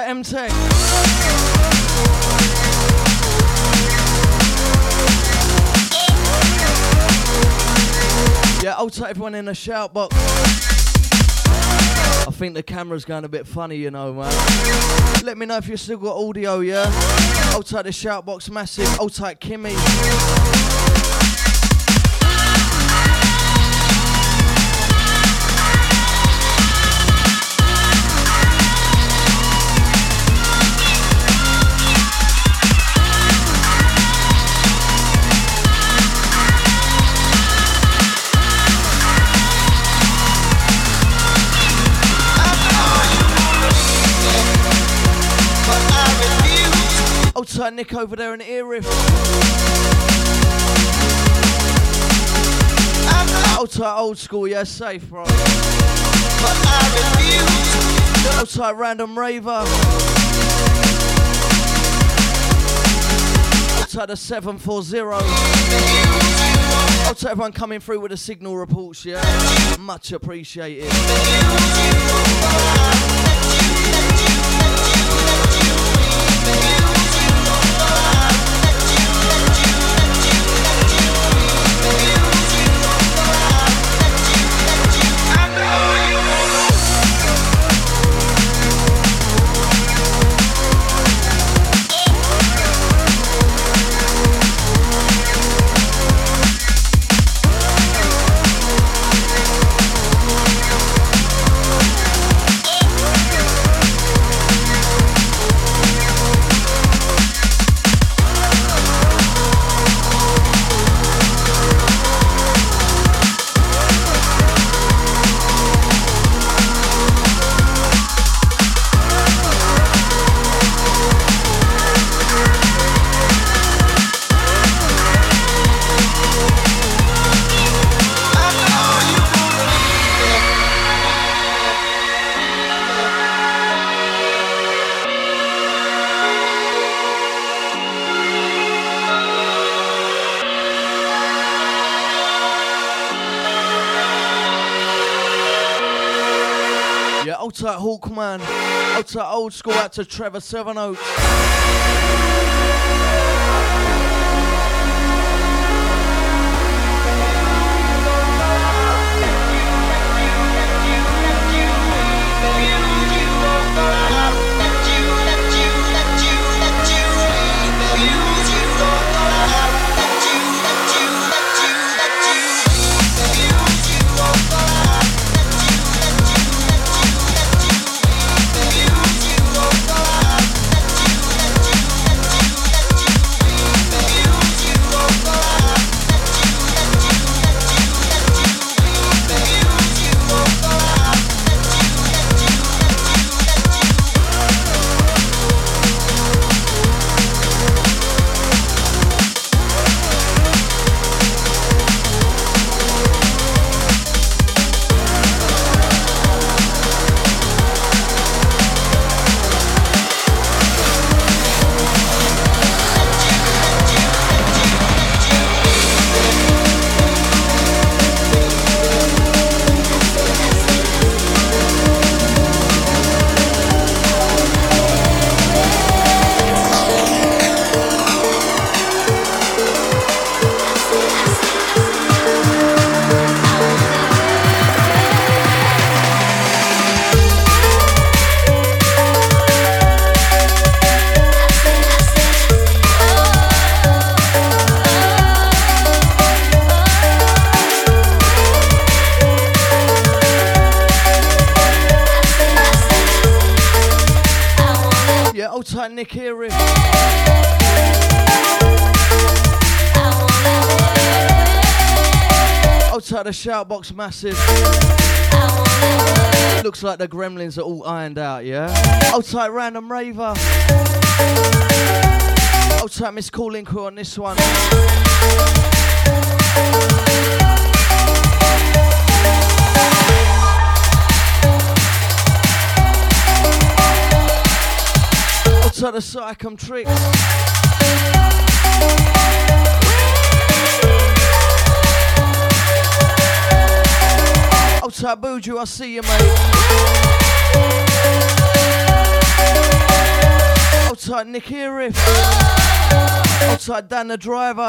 Outside M-Tech. Yeah, outside everyone in the shout box. I think the camera's going a bit funny, you know, man. Let me know if you still got audio, yeah? Outside the shout box, massive. Outside Kimmy. Outside Nick over there in the ear riff. Outside old school, yeah, safe, bro. Outside random raver. Outside the 740. Outside everyone coming through with the signal reports, yeah. Much appreciated. Outside Hawkman, outside old school, out to Trevor Sevenoaks. Outside Nick here. Outside the shout box, massive. Looks like the gremlins are all ironed out, yeah? Outside random raver. Outside Miss Calling Crew on this one. Outside the Psychom Tricks. Outside Buju, I see you, mate. Outside Nick Eriff. Outside Dan the driver.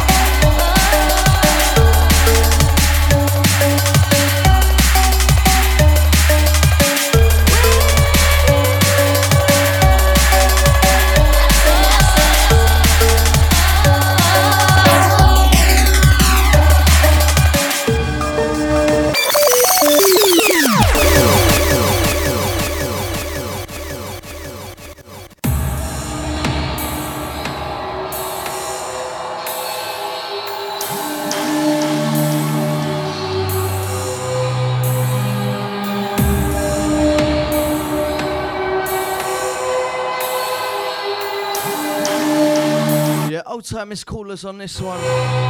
Old time Miss Callers on this one.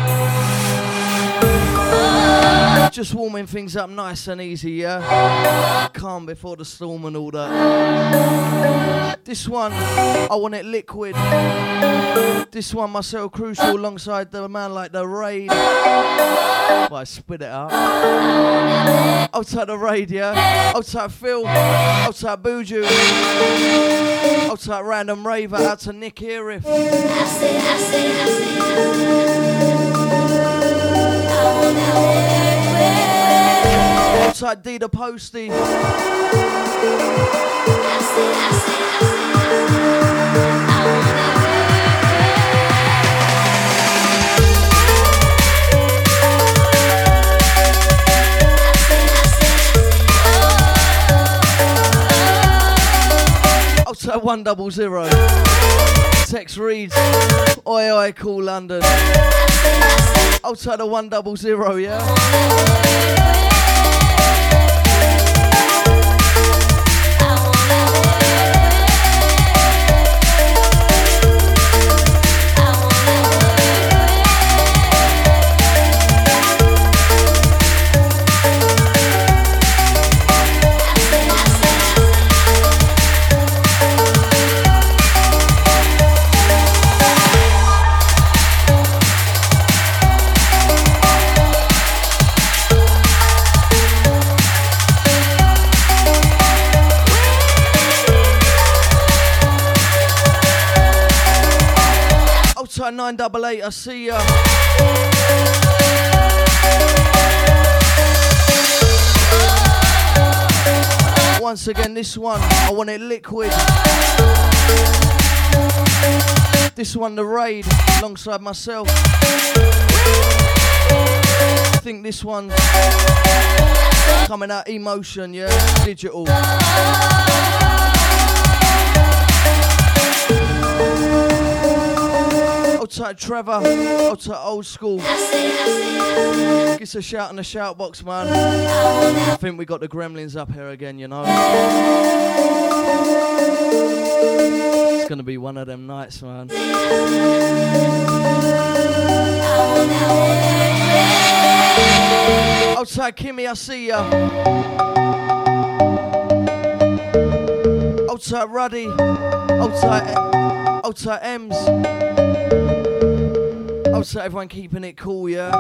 Just warming things up nice and easy, yeah? Calm before the storm and all that. This one, I Want It Liquid. This one, Marcel Crucial alongside the man like The Raid. Well, I spit it out. Outside The Raid, yeah? Outside Phil. Outside Buju. Outside Random Raver. Out to Nick Eriff. Outside D the Posty. Outside 100. Text reads, oi oi, call London. Outside the 100, yeah? Outside 988, I see ya. Once again, this one, I Want It Liquid. This one, The Raid, alongside myself. I think this one's coming out Emotion, yeah? Digital. Outside Trevor, outside Old School. Give us a shout in the shout box, man. I think we got the Gremlins up here again, you know. It's gonna be one of them nights, man. Outside Kimmy, I see ya. Outside Ruddy, outside Ems. Outside everyone keeping it cool, yeah?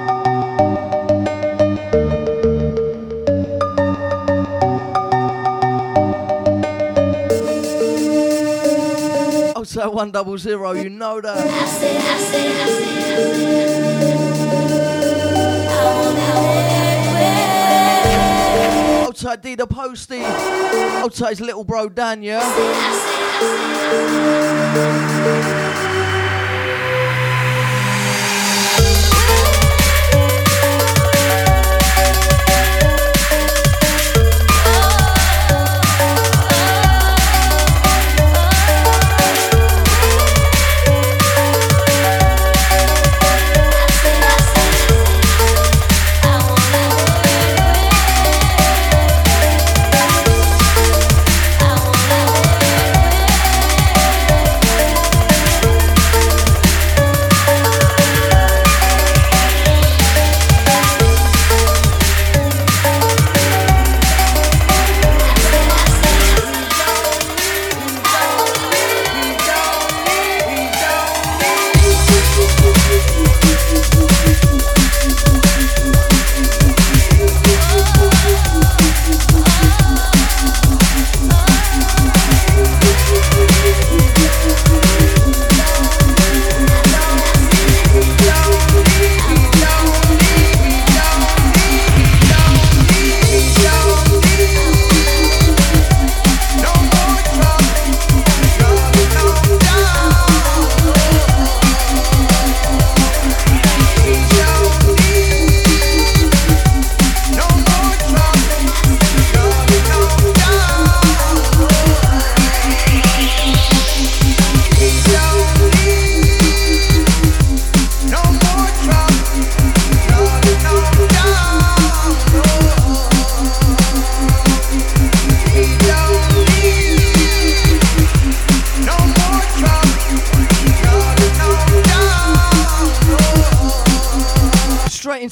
Outside 100, you know that. Outside D the Posty. Outside his little bro Dan, yeah?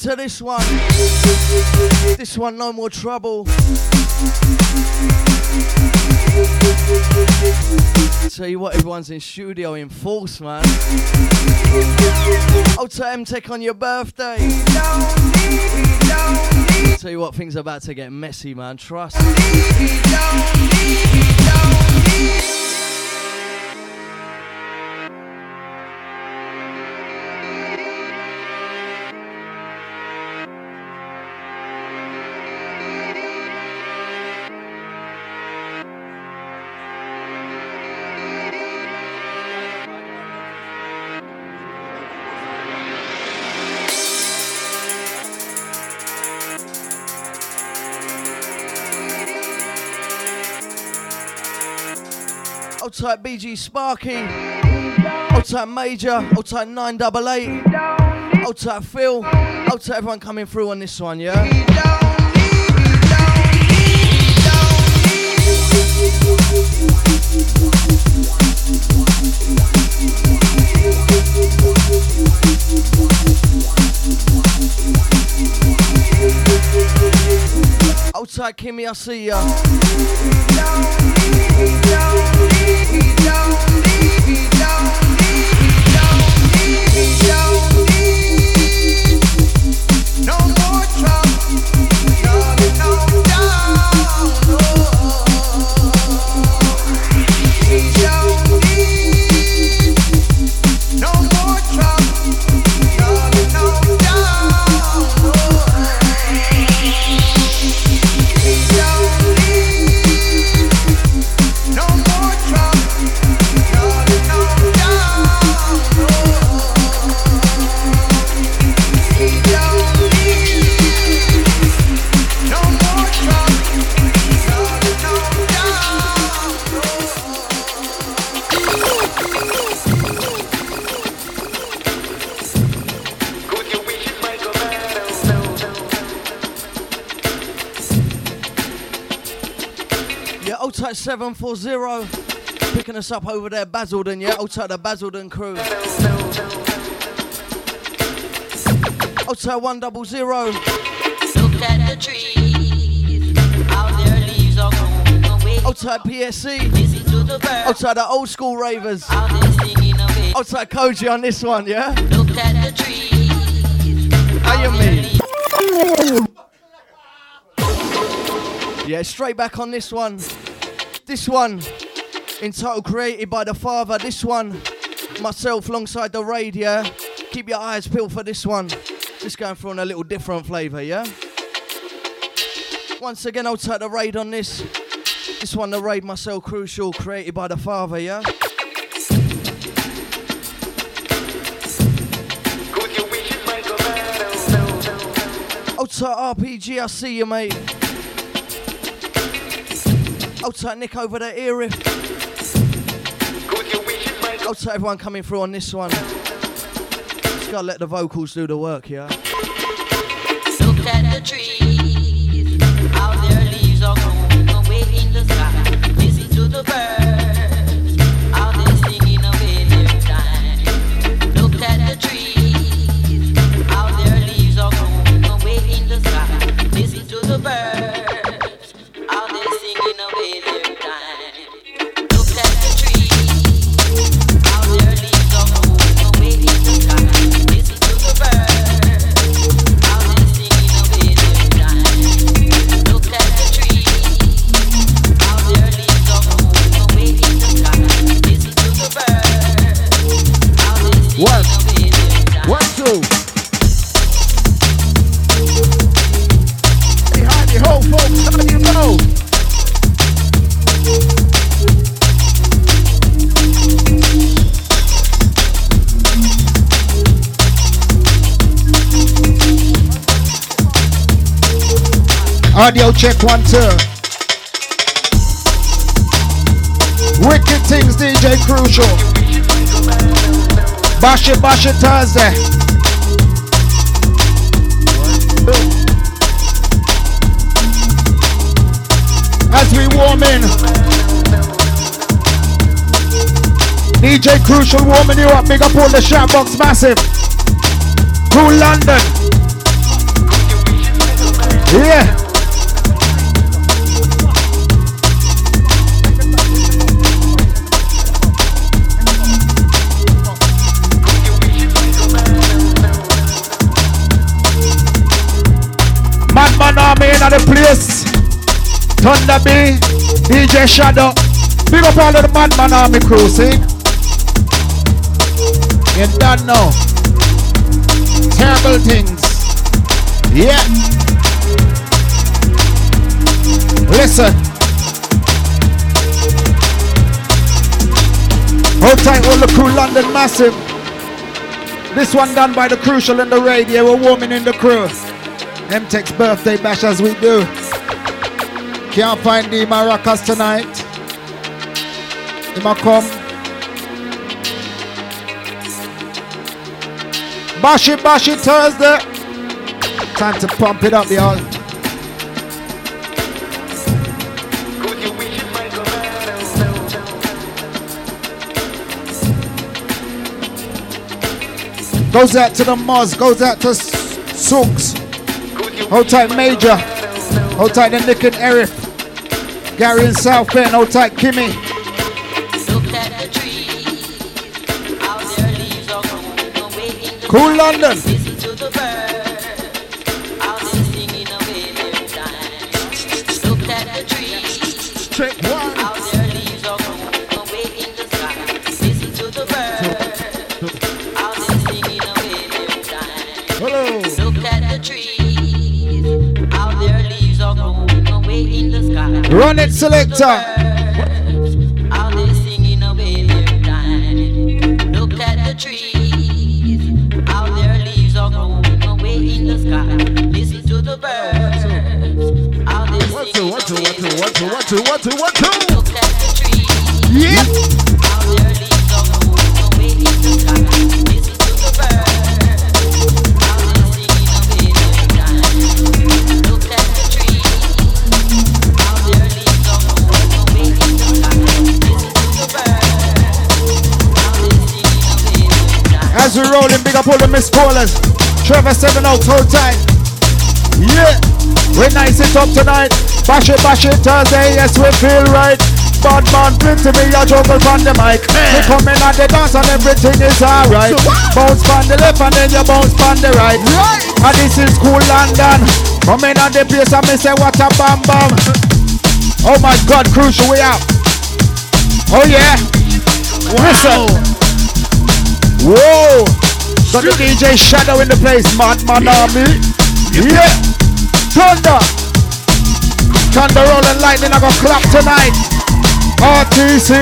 into this one. This one, No More Trouble. Tell you what, everyone's in studio in force, man. I'll tell M-Tech on your birthday. Tell you what, things are about to get messy, man. Trust. Old type BG Sparky, old type Major, old type 988, old type Phil, old type everyone coming through on this one, yeah? Old type Kimmy, I see ya. No more trouble. Outside 740, picking us up over there, Basildon, yeah? Outside the Basildon crew. Outside 100. Look at the trees, how their leaves are growing away. Outside PSC. Listen to the birds, outside the old school ravers. how they're singing away. Outside Koji on this one, yeah? Look at the trees, How you mean? Yeah, straight back on this one. This one, entitled Created by the Father. This one, myself alongside the raid, yeah? Keep your eyes peeled for this one. Just going for on a little different flavour, yeah? Once again, I'll take the raid on this. This one, the raid, myself, Crucial, Created by the Father, yeah? Outside RPG, I see you, mate. Outside Nick over there, Erie. Outside everyone coming through on this one. Just gotta let the vocals do the work, yeah? look at the trees, how their leaves are growing away in the sky. Listen to the birds, how they're singing away their time. Look at the trees, how their leaves are growing away in the sky. Listen to the birds, how they're singing away their time. Look at the trees, how their leaves are growing away in the sky. Listen to the birds, how they're singing away their time. Look at the trees, how their leaves are growing away in the sky. Listen to the birds, how they're singing away their time. 1, 2. Hey, howdy ho, folks, how do you know? Audio check 1, 2. Wicked things, DJ Crucial. Bash it Thursday. As we warm in, DJ Crucial warming you up. Big up all the shout box massive. Cool London. Yeah. Madman Army in the place. Thunder B, DJ Shadow. Big up all of the Madman Army crew, see? You don't know. Terrible things. Yeah. Listen. Hold tight, all the crew, London Massive. This one done by the Crucial in the radio. We're warming in the crew. M-Tech's birthday bash as we do. Can't find the maracas tonight. He might come. Bash it Thursday. Time to pump it up, y'all. Goes out to the Moz, goes out to Sooks. Hold tight Major. Hold tight the Nick and Eric. Gary in South Bend, hold tight Kimmy. Cool London. Check one. Hello. Look at the trees, how their leaves are growing away in the sky. Run it, selector. How they singing away their time. Look at the trees, how their leaves are growing away in the sky. Listen to the birds, how they singing away their time. Look at the trees, Yeah. how their leaves are growing away in the sky. Listen to the birds. As we rolling, big up all the Miss Callers. Trevor 7 Oaks, hold tight. Yeah, we nice it up tonight. Bash it Thursday, yes we feel right. Bad man, to me a juggle from the mic. We coming at the dance and everything is alright. Bounce from the left and then you bounce from the right. And this is Cool London. Coming at the place and me say what a bam bam. Oh my God, Crucial, we out. Oh yeah. Listen. Whoa! Got the DJ Shadow in the place, Madman Army. Yeah! Thunder! Thunder rolling lightning, I got clap tonight. RTC,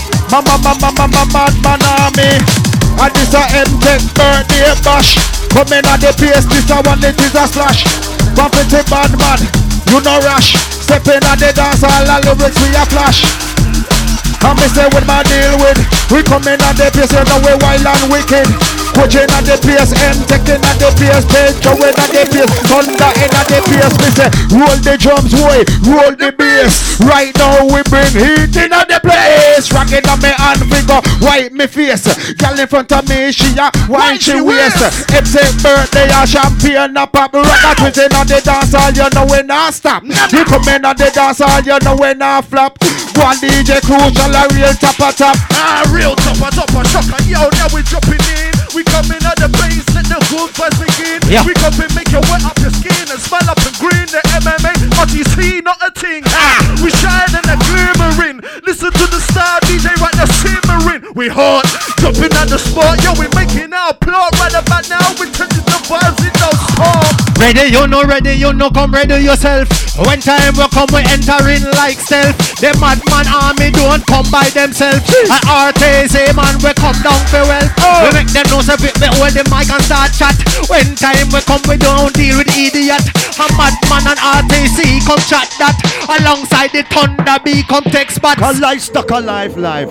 Madman Army. And this a M-Tech birthday bash. Coming at the place, this a one, it is a splash. Bumping to Badman, you no rush. Stepping at the dance, all the lyrics we a flash. And me say with my deal with, we coming at the place, you know we wild and wicked. Coaching at the place, taking at the place, Pedro in at the place, Thunder in at the place. Me say, roll the drums, boy, roll the bass. Right now we bring heat in at the place. Rocking on me hand, we go wipe me face. Girl in front of me, she a wine she waist. It's a birthday, a champagne, a pop. Rock a twist in at the dance hall, you know we not stop. We coming at the dance hall, you know we not flop. One DJ Crucial, a real top. Real top, shocker. Yo, now we dropping in. We coming at the base, let the good vibes begin. Yeah. We come and make you wet up your skin and smile up and green. The MMA, RTC, not a thing. We shine and a glimmering. Listen to the star DJ right now simmering. We hot, jumping at the spot. Yo, we making our plot right about now. We touching the vibes in those songs. Ready, you know, come ready yourself. When time will come, we entering like stealth. The Madman Army don't come by themselves. An RTC man, we come down for wealth. We make them know so we hold the mic and start chat. When time will come, we don't deal with idiot. A Madman and RTC come chat that. Alongside the Thunder B come text spots. Alive, stuck alive, live.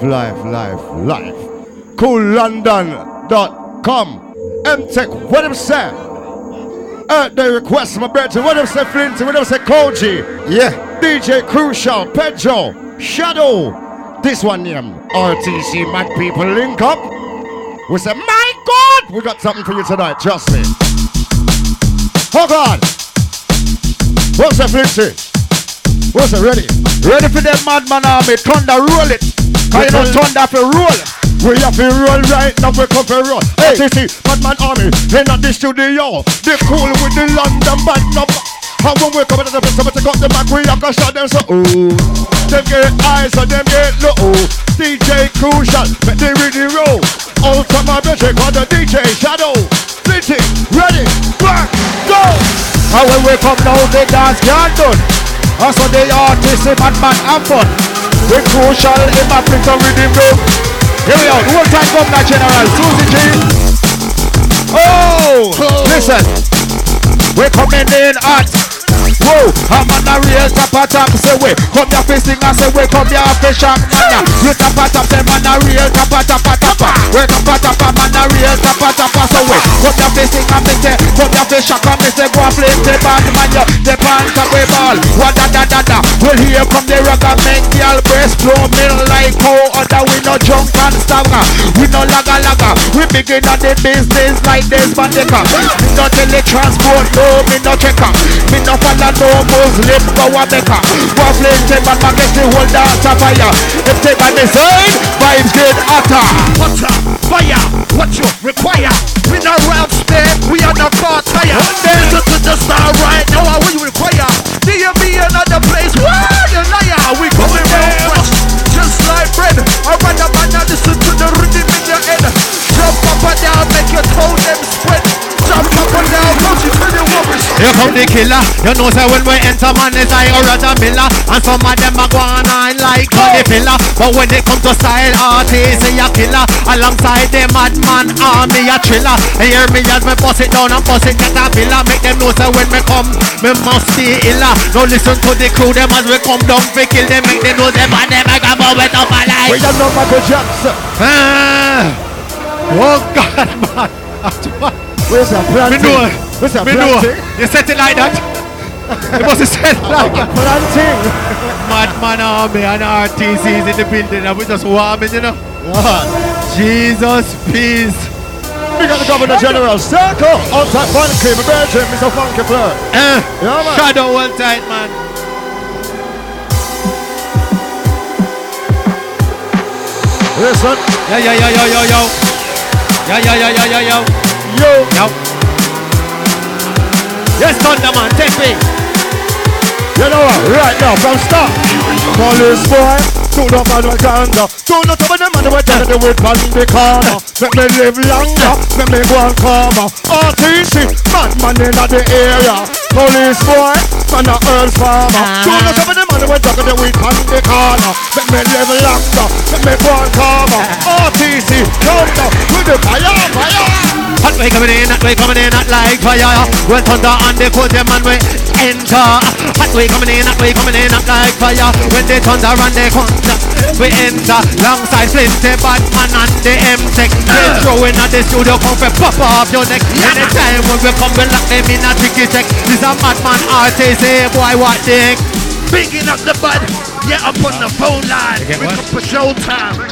CoolLondon.com. M-Tech, what them say? They request my birthday. What them say, Flinty? What them say, Koji? Yeah. DJ Crucial, Pedro, Shadow. This one name, RTC Mad People link up. We say, my God, we got something for you tonight, trust me. Oh God. What's the Flixie? What's it ready? Ready for them madman army. Thunder roll it. Cause you know thunder for roll. We have to roll right now, we come for roll. Hey, see, madman army, in at the studio. They cool with the London band number. And when we come to the place, somebody cut the back, we have to shot them so ooh. Them get high, so them get low. DJ Crucial, make the really roll. Out from my bitch, call the DJ Shadow. Litty, ready, back, go. And when we come now, the dance can't done. And so the artists, the madman have fun. The Crucial, in my place of rhythm room. Here we are, one time Governor General, Susie G. Oh, listen. We're coming in hot. Whoa, I'm on the real top, say we come here facing and say we come here fish up, man. You top, them on the real top. We top, I'm on the real top, so we come here facing and me say, come here fish up, and me say go and play the band, man. You the band top we ball, what da. Well here come the rock and make y'all breast blow me like how other we no junk and stagger. We no laga, we begin on the business like this bandica. Me no teletransport, no, me no checker, me no follow no Muslim go a Mecca. Waffling take and get the whole dance a fire. If take by the side, vibes get hotter. Hotter, fire, what you require. We no round spare, we are not far tire. Listen to the star right now, what we require. Do you be another place? Where you liar? We coming real fresh, just like bread. I run up and I listen to the rhythm in your head. Jump up and down, make your toe them spread. Jump up and down, don't you feel the rubbish. Here come the killer. You know say when we enter man is like Roger Miller. And some of them are going on like Connie Filler. But when it comes to style artists, say a killer. Alongside the madman army a thriller. And hear me as me bust it down and bust it get a villa. Make them know say when me come, me must be illa. Now listen to the crew them as we come down fi kill them. Make them know them and them like a moment of my life. We don't know Michael Jackson. Oh God man. Where's that planting? Me know. Where's that Me know. planting? You set it like that. You must have said like that. Planting. Madman army and RTCs in the building and we just warming, you know. Jesus, peace. We got the Governor General Circle. Outside Funky, my Belgium, Mr. Funky Flirt. Yeah, man. Shadow one tight, man. Listen. Yo. Yo. Yes, Thunderman, take me. You know what? Right now, from start. Police boy, do the man with ganja. Do not tell the man with ganja with on the corner. Let me live longer, let me go and calmer. RTC, man in the area. Police boy, man a earth farmer. Do not tell the man with ganja with on the corner. Let me live longer, let me go and calmer. RTC, come down with the fire. Hot way coming in, hot like fire. Well, thunder on the court, the man we enter. Hot way coming in, hot like fire. When the thunder on the court, we enter. Longside Flinty, Batman and the M-Tech. They throwing at the studio, come for pop off your neck. Anytime when we come, we lock them in a tricky check. This a madman RTC, boy, what the heck? Bigging up the bud, yeah, up on the phone line. We come for showtime.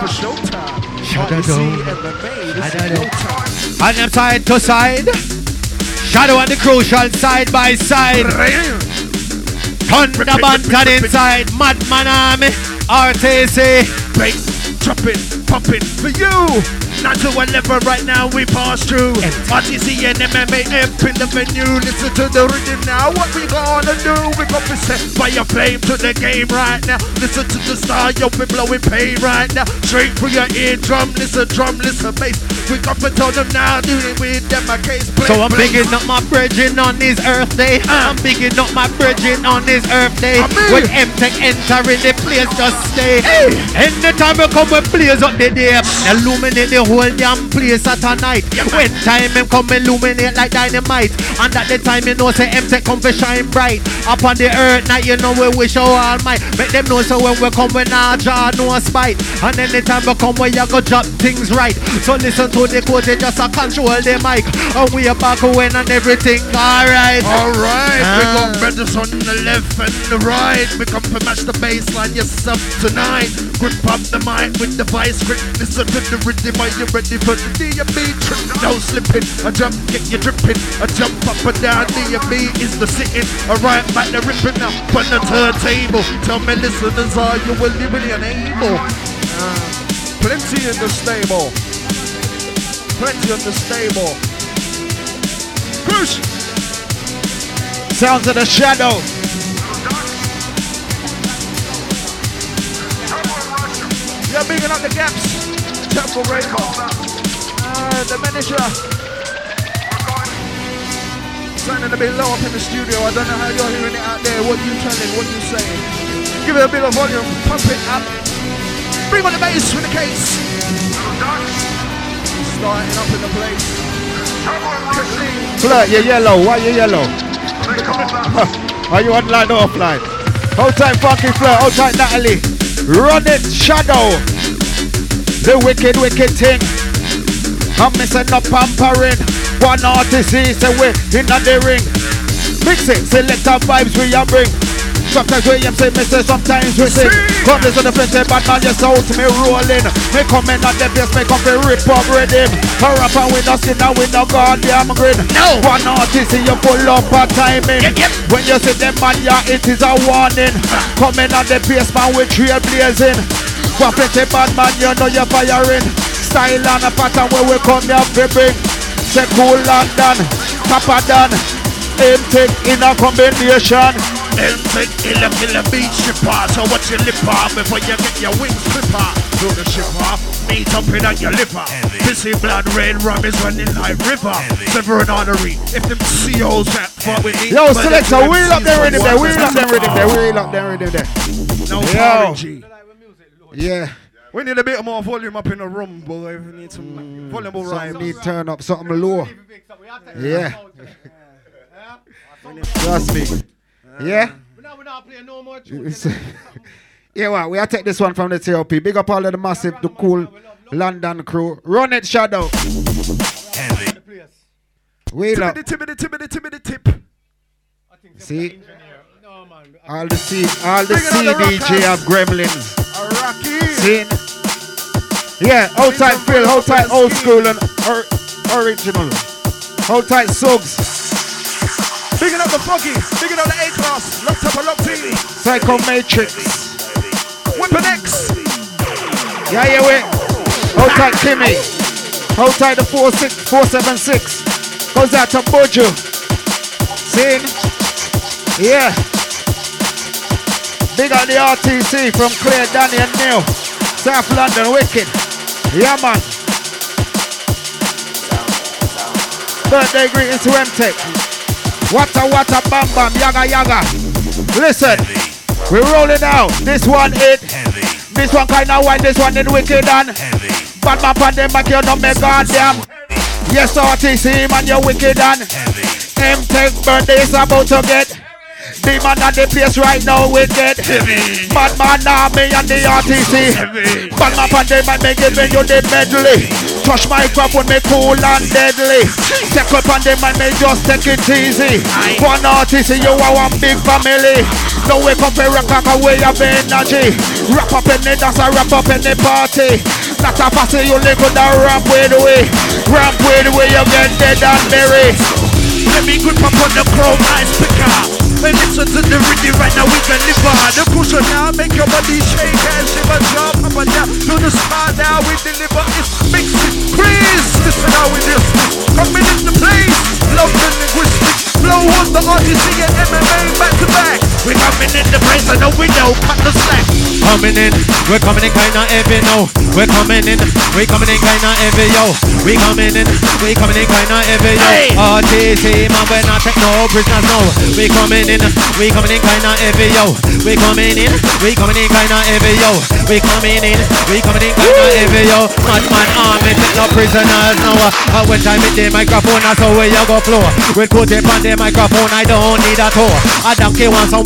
And them side to side. Shadow and the Crucial side by side. Thunderband inside. Madman army. RTC. Bass, dropping, popping for you. Not to a level right now we pass through. RTC and MMA amp in the venue. Listen to the rhythm now. What we gonna do? We gonna set fire flame to the game right now. Listen to the star, yo, we blowing pain right now. Straight through your eardrum, listen bass. We gonna tell them now, doing with them a case play. So I'm bigging up my bridging on this earth day. I'm bigging up my bridging on this earth day. When M-Tech entering the place, just stay. Anytime we come, we blaze up the day. Illuminate the whole damn place at a night. When time him come illuminate like dynamite. And at the time you know say M-Tech come for shine bright. Up on the earth night you know we wish our all might. Make them know so when we come we nah draw no spite. And anytime we come we ya go drop things right. So listen to the court, they just a control the mic. And we are back when and everything alright. Alright, we got brothers on the left and the right. We come to match the baseline, yes up tonight. Grip up the mic with the vice grip. Listen to the rhythm, are you ready for the D&B trip? No slipping, a jump, get you dripping. A jump up and down, D&B is the sitting. Alright, back the ripping up on the turntable. Tell me listeners, are you really able? Plenty in the stable. Plenty in the stable. Push! Sounds of the shadow. You're bigging up the gaps. Temple Rainbow. The manager. Sounding a bit low up in the studio. I don't know how you're hearing it out there. What you telling? What you saying? Give it a bit of volume. Pump it up. Bring on the bass with the case. Starting up in the place. Flirt, you're yellow. Why you yellow? Are you online or offline? Hold tight, Funky Flirt. Hold tight, Natalie. Run it, Shadow. The wicked, wicked thing. I'm missing up pampering. One artist is away in the ring. Mix it, select our vibes we a bring. Sometimes we say mister, sometimes we sing. Come listen to the plenty, but now just out me rolling. Me coming at the base, me come to rip up rhythm. A rapper with no skin and with no goddamn grin. No. One artist you full up a timing. When you see them man, yeah, it is a warning. Coming at the base, man, with trail blazing. For plenty bad man, you know you're firing. Style and a pattern where we come here to bring. Say cool London, Papa Dan. Aim take in a combination. Take killer beach shipper. So watch your lip off before you get your wings flipper. Do the shipper, meat up in on your lipper. Pissy blood, red rum is running like river. Severing artery, if them COs that fuck with me. Yo, selector, wheel up them rhythm there, wheel up them rhythm there, wheel up them rhythm there. No Yo. Yeah. We need a bit more volume up in the room, boy. We need some volume rhymes. Need turn up something low. Yeah. Trust me. Yeah? We're not playing no more Yeah, well, we are take this one from the TOP. Big up all of the massive, the cool London crew. Run it, Shadow. Wheel up. Tip. See? All the CDJ of Gremlins. See? Yeah, hold tight Phil, hold tight old school and original. Hold tight Suggs. Bigging up the Foggy, bigging up the A-Class, locked up a lock TV. Psycho Matrix. Weapon X. Yeah, wait. Hold tight Kimmy. Hold tight the 476. Goes out to Bojo. See? Yeah. Big up the RTC from Claire, Danny and Neil. South London, wicked. Yeah, man. Birthday greetings to M-Tech. Wata, bam, bam, yaga. Listen, we're rolling out. This one it. This one kinda white, this one in wicked and bad man pandemic, you know me goddamn. Yes, RTC, man, you wicked and M-Tech birthday is about to get. The man at the place right now wicked. Bad man army and the RTC. Bad man pandemic, me giving you the medley. Touch my crop when me cool and deadly. Take up on them and me just take it easy. One artist, you are one big family. No way compare rock away of energy. Wrap up in the dance, wrap up in the party. Not a fussy, you live with the ramp way the way. Ramp way the way you get dead and buried. Let me grip up on the chrome ice picker. And listen to the rhythm right now, we can live on. The cushion now, make your body shake and shiver, jump up and down. To the spot now, we deliver it, mix it, freeze. Listen how we do this. Coming in the place, love the linguistics. Flow on the RTC and MMA back to back. We're coming in the place, I know we know, cut the slack. Coming in, we're coming in kinda heavy now. We're coming in kinda heavy, yo. We coming in kinda heavy, yo. RTC, man, we're not take no prisoners now. We coming in kinda heavy, yo. We coming in kinda heavy, yo. We coming in kinda heavy, yo. Man, army take no prisoners now. When time hit the microphone, that's how we you go flow. When put it on the microphone, I don't need a tour. I don't care once someone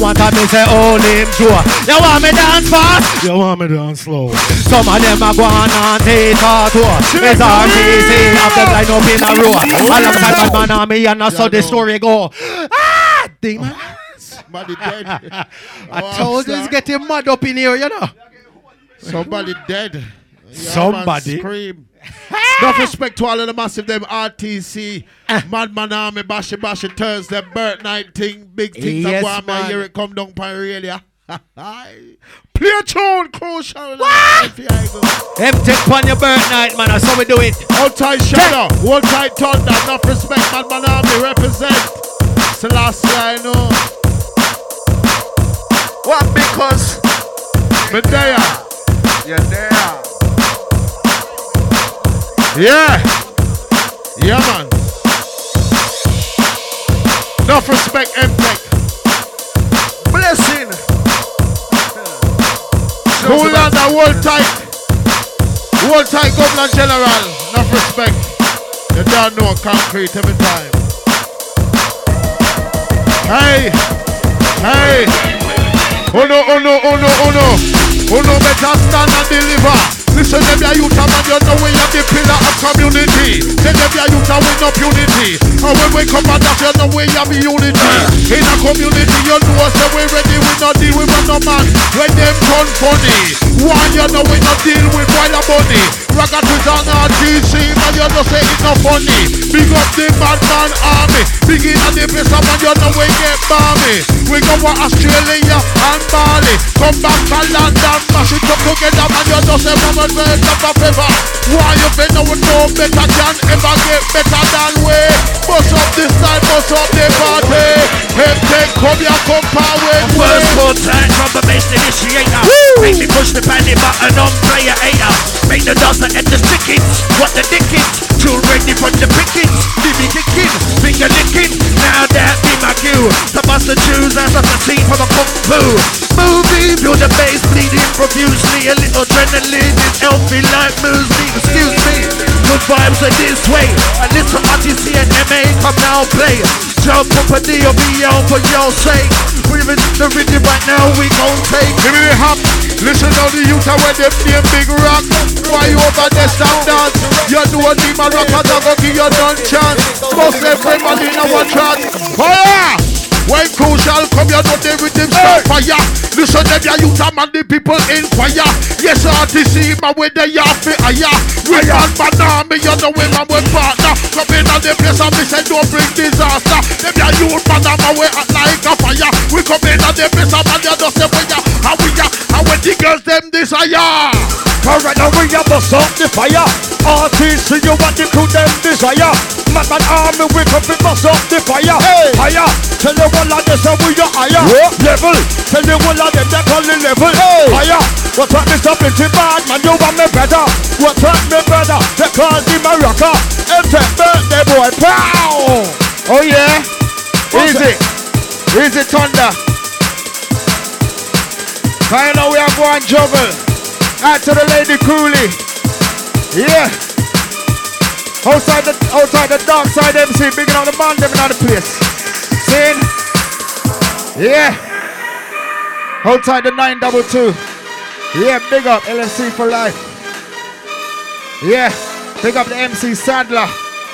want to me say hold him Joe. You want me dance fast? You want me dance slow? Some of them are going on take a tour. It's RTC of them line up in a row. Alongside Madman Army and that's how the story go. Ah, demon. Somebody dead. I told you it's getting mad up in here, you know. Somebody dead. Somebody. Man, scream. Enough respect to all of the massive them RTC, Madman Army, Bashy Thursday, birth night thing, big things Yes, that go on, man. hear it come down by radio. Play a tune, crucial. Take on your birth night, man. That's how we do it. Hold tight Shadow, hold tight Thunder, enough respect, Madman Army, represent. Selassie, I know. What? Because Medea. you're there. Yeah. Yeah, man. Enough respect, MTech. Blessing. Hold on, hold tight. Hold tight, Governor General. Enough respect. You don't know concrete every time. Hey. Hey. Oh no, oh no, oh no, oh no. Oh no, better stand and deliver. Listen, them ya youth man, you know we have the pillar of community. Say them ya youth and win up unity. And when we come back, you know we have the unity. In a community, you know us, so we ready, we not deal with no man. When them turn funny, one you know we not deal with wild money. Ragga twist on RTC, man, you know say it's not funny. Big up the Madman Army. Begin at the place, man, you know we get balmy. We go to Australia and Bali. Come back to London, mash it up together, man, you know say mama first up a fever. Why you been no better can ever get better than we. Bust up this side, bust up the party. Hey, take, come here, come power. First contact from the base initiator. Make me push the panic button on player 8. Make the dozen and the chickens. What the dickens? Too ready for the pickings. Dibby kicking, finger licking. Now that be my cue. To bust the Jews as a team for the kung fu. Movie, feel the bass bleeding profusely. A little adrenaline is healthy like muesli. Excuse me. Good vibes are this way. And this from RTC and MA. Come now play. Jump up a D.O.B.O. for your sake. We're in the rhythm right now. We gon' take. Give me the hop. Listen to the youth and when they play big rock. Why you over there stand dance? You know the man rockers are gonna give you done chance. Most everybody in our chat. Fire! When crucial come you know the rhythm start fire. Listen them ya youth and the people in fire. Yes RTC man when they are fi higher. We Madman Army you know we man we partner. Come in on the place and me say don't bring disaster. Them ya youth man we act like a fire. We come in on the place and man you know say we ya. How we ya, how when the girls them desire. Cause right now we have bust up the fire. RTC you want the crew them desire. Madman Army we come and bust up the fire. Hey. Higher, tell you all of this and we are higher. Level, tell you all of them they call it level. Hey. Higher, what's up Mr. Pretty Bad man you want me better. What's up me brother, they call me my rocker. MTech birthday boy, pow. Oh yeah, easy, easy Thunder. I know we are going juggle. Add to the lady Cooley. Yeah. Outside the dark side MC, big on the man, them in the place. Sing. Yeah. Outside the 922. Yeah, big up LFC for life. Yeah. Big up the MC Sadler.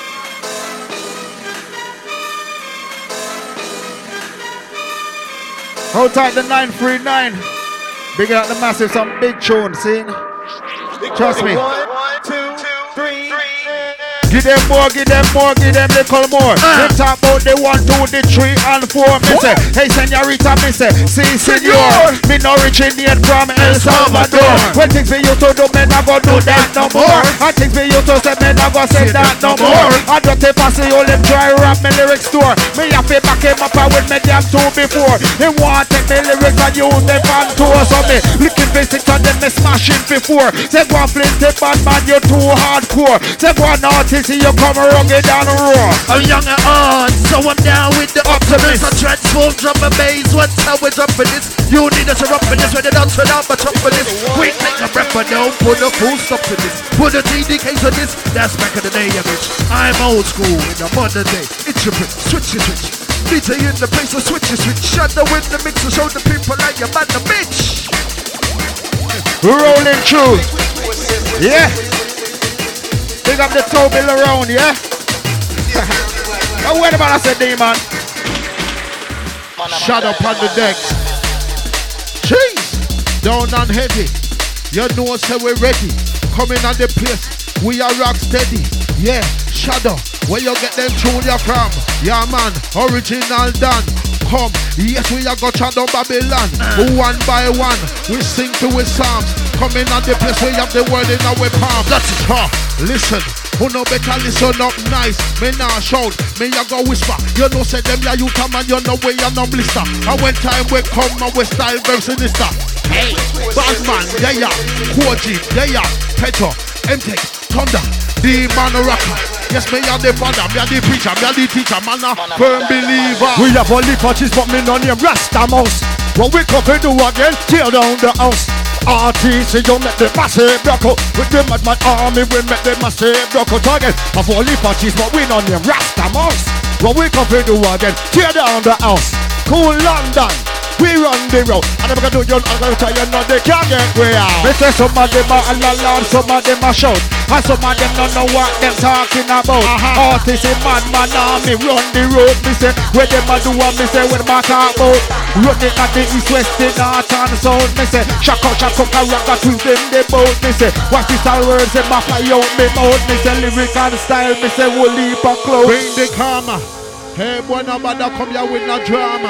Outside the 939. Big up the massive, some big tune, see? Trust me. 1, 2, 3. Give them more, give them more, give them little more. They talk about the 1, 2, the 3 and 4. Me say, hey señorita, me say, si senor. Me no originate from El Salvador. When things we used to do, me not go do that no more. And things we used to say, me not go say that no more. I don't take pass the old dry rap me lyrics store. Me have to back him up with me damn two before. He want take me lyrics and use them on tour. So me licking basics and then me smashing before. Say go on flinty bad man, you too hardcore. Say go on artist, you come rugged and raw. I'm young and on, so I'm down with the optimist. I transform drum and bass, what's how we jump for this? You need us to rock for this, when they don't turn out but jump for this. We take a breath but don't put a full stop to this. Put a TDK to this, that's back in the day, bitch. I'm old school in the modern day. It's your switch. DJ in the place, so switch. Shadow in the mix, so show the people like you're man the bitch. Rolling through. Yeah. Big up the toe bill around, yeah? Oh, wait a minute, I said, demon. Shut up on the decks. Jeez. Down and heavy. You know, say we're ready. Coming on the place. We are rock steady. Yeah, Shadow. Where you get them tune you from? Yeah, man. Original done. Come. Yes, we are got Shadow Babylon. One by one. We sing to his psalms. Coming on the place. We have the word in our palm. That's it, huh? Listen. Who know better listen up nice. Me nah shout, me a go whisper. You know say them ya you come and you know where you no blister. And when time we come and we style very sinister. Hey, Batman, yeah, Koji, yeah, Petro, MTech, Thunder, the man rocker. Yes, me a the father, me a the preacher, me a the teacher, man a firm believer. We have only patches, but me no name Rasta Mouse. What we come to do again, tear down the house. RTC, you make the massive block out. With the madman army, we make the massive block out again. Of all the parties, but we don't name Rasta Mouse. What we come to do again, tear down the house. Cool London, we run the road. And I'm gonna do you, I'm gonna tell you, no, they can't get way out. Me say some of them are alarm, some of them are shout. And some of them don't know what them talking about. RTC, madman army, run the road. Me say, where them a do what me say, where them a talk about. Running at the east, west, the north and south. Me say, shaka, karanga, twist them the boat. Me say, watch this all words, them a fly out me mouth. Me say, lyric and style, me say, we'll leap a close. Bring the karma. Hey, boy, nobody come here with no drama.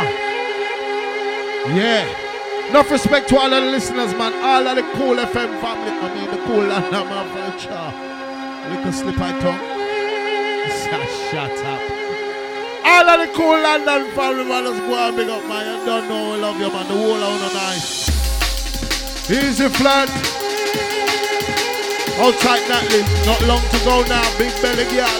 Yeah. Enough respect to all of the listeners, man. All of the cool FM family. I mean, the cool and I'm a vulture. Little slip my tongue. Shut up. All of the cool London family, man. Let's go and big up, man. You don't know I love you, man. The whole of the nice. Easy flat. Hold tight, Natalie. Not long to go now. Big belly girl.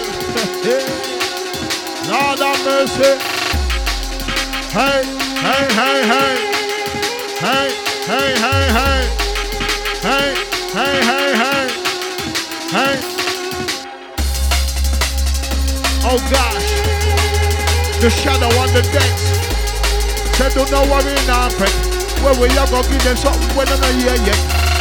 Lord have mercy. Hey, hey, hey, hey. Hey, hey, hey, hey. Hey, hey, hey, hey. Hey. Oh gosh. The Shadow on the decks. Said don't know worry now, Fred. Where we are gonna give them something when I'm not here yet.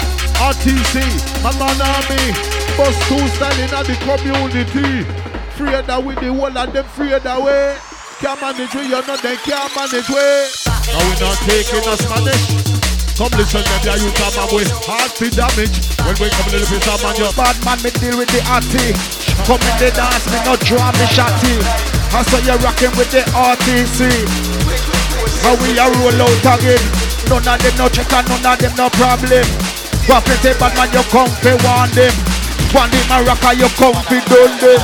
RTC, my man army. Bus 2 standing at the community. Free that with the whole of them free that way. Can't manage way, you know they can't manage way. Now we not taking a Spanish. Come listen, them yeah, you come and we heart be damage. When we come a little bit of man, you bad man, me deal with the RT. Come in the dance, me not draw me shotty. I saw you rocking with the RTC. How we a roll out again. None of them no check and none of them no problem. What you say bad man, you come fi warn them. One them a rocker, you come fi done them.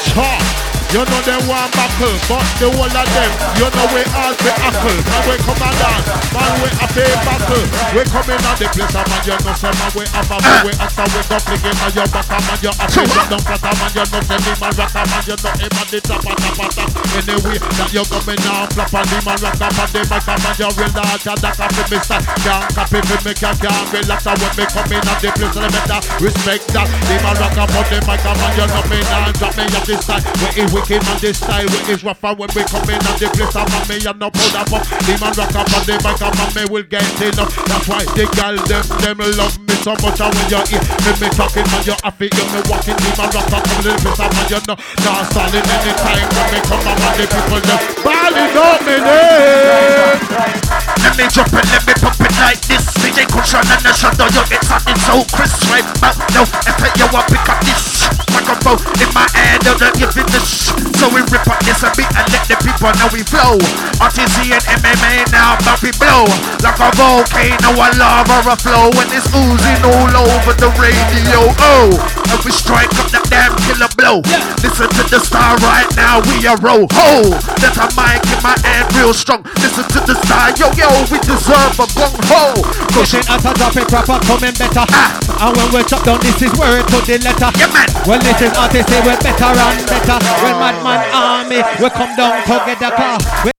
You know they want buckle, but the whole of them, you know we all be hackle. Man we come and dance, man we have a buckle. We come in on the place, man you know say man we have a man we after we go play game and your back man you have to sit down flat man you know say him a rocker man you know him at the top. Anyway, that you coming now flap on him and rock up on the mic man you real large and that copy me style. Can't copy me make you can't relax and when me come in on the place and better respect that. Him a rock up on the mic man you know me now drop me at this side. Wicked on this style, we is rougher when we come in and the place of me and no powder puff. The man rock up on the mic and me will get enough. That's why the girl them love me so much. And when you're here, me talking and you're happy, you me walking. The man rock up on the place of you know. Now stalling anytime when me come and the people them balling up me name. Let me drop it, let me pop it like this. DJ Cushion and the Shadow, you it's something so crisp right about now. If you want pick up this microphone in my hand, don't give it this. So we rip up this a bit and let the people know we flow. RTC and MMA now about we blow. Like a volcano, a lava, a flow. And it's oozing all over the radio. Oh, and we strike up that damn killer blow. Listen to the star right now, we a roll. Ho, that a mic in my hand real strong. Listen to the star, yo, we deserve a gung ho. Pushing out a drop it proper, coming better. And when we chop down, this is word to the letter. Yeah, man. Well, this is RTC, we're better and better. When Madman Army, we come down together, car.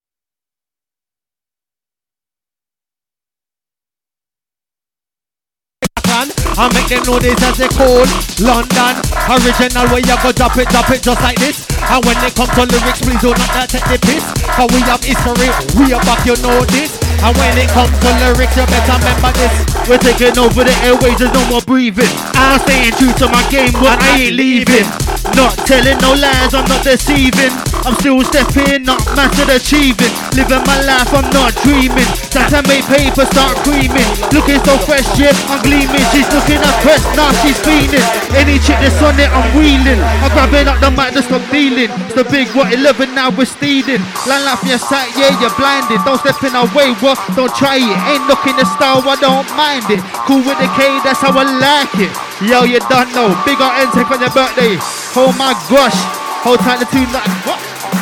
I make them know this as a cool London original where you go drop it just like this. And when it comes to lyrics, please do not take the piss. Cause we have history, we are back, you know this. And when it comes to lyrics, you better remember this. We're taking over the airways, there's no more breathing. I'm staying true to my game, but I ain't leaving. Not telling no lies, I'm not deceiving. I'm still stepping up, massive achieving. Living my life, I'm not dreaming. Since I made paper, start creaming. Looking so fresh, yeah, I'm gleaming. She's looking up fresh, now she's feeling. Any chick that's on it, I'm wheeling. I'm grabbing up the mic to stop dealing. It's the big what 11, now we're stealing. Line up from your sight, yeah, you're blinded. Don't step in our way, what? Don't try it. Ain't looking the style, I don't mind it. Cool with the K, that's how I like it. Yo, you don't know. Big on N-Tech on your birthday. Oh my gosh. Hold tight the 2 what?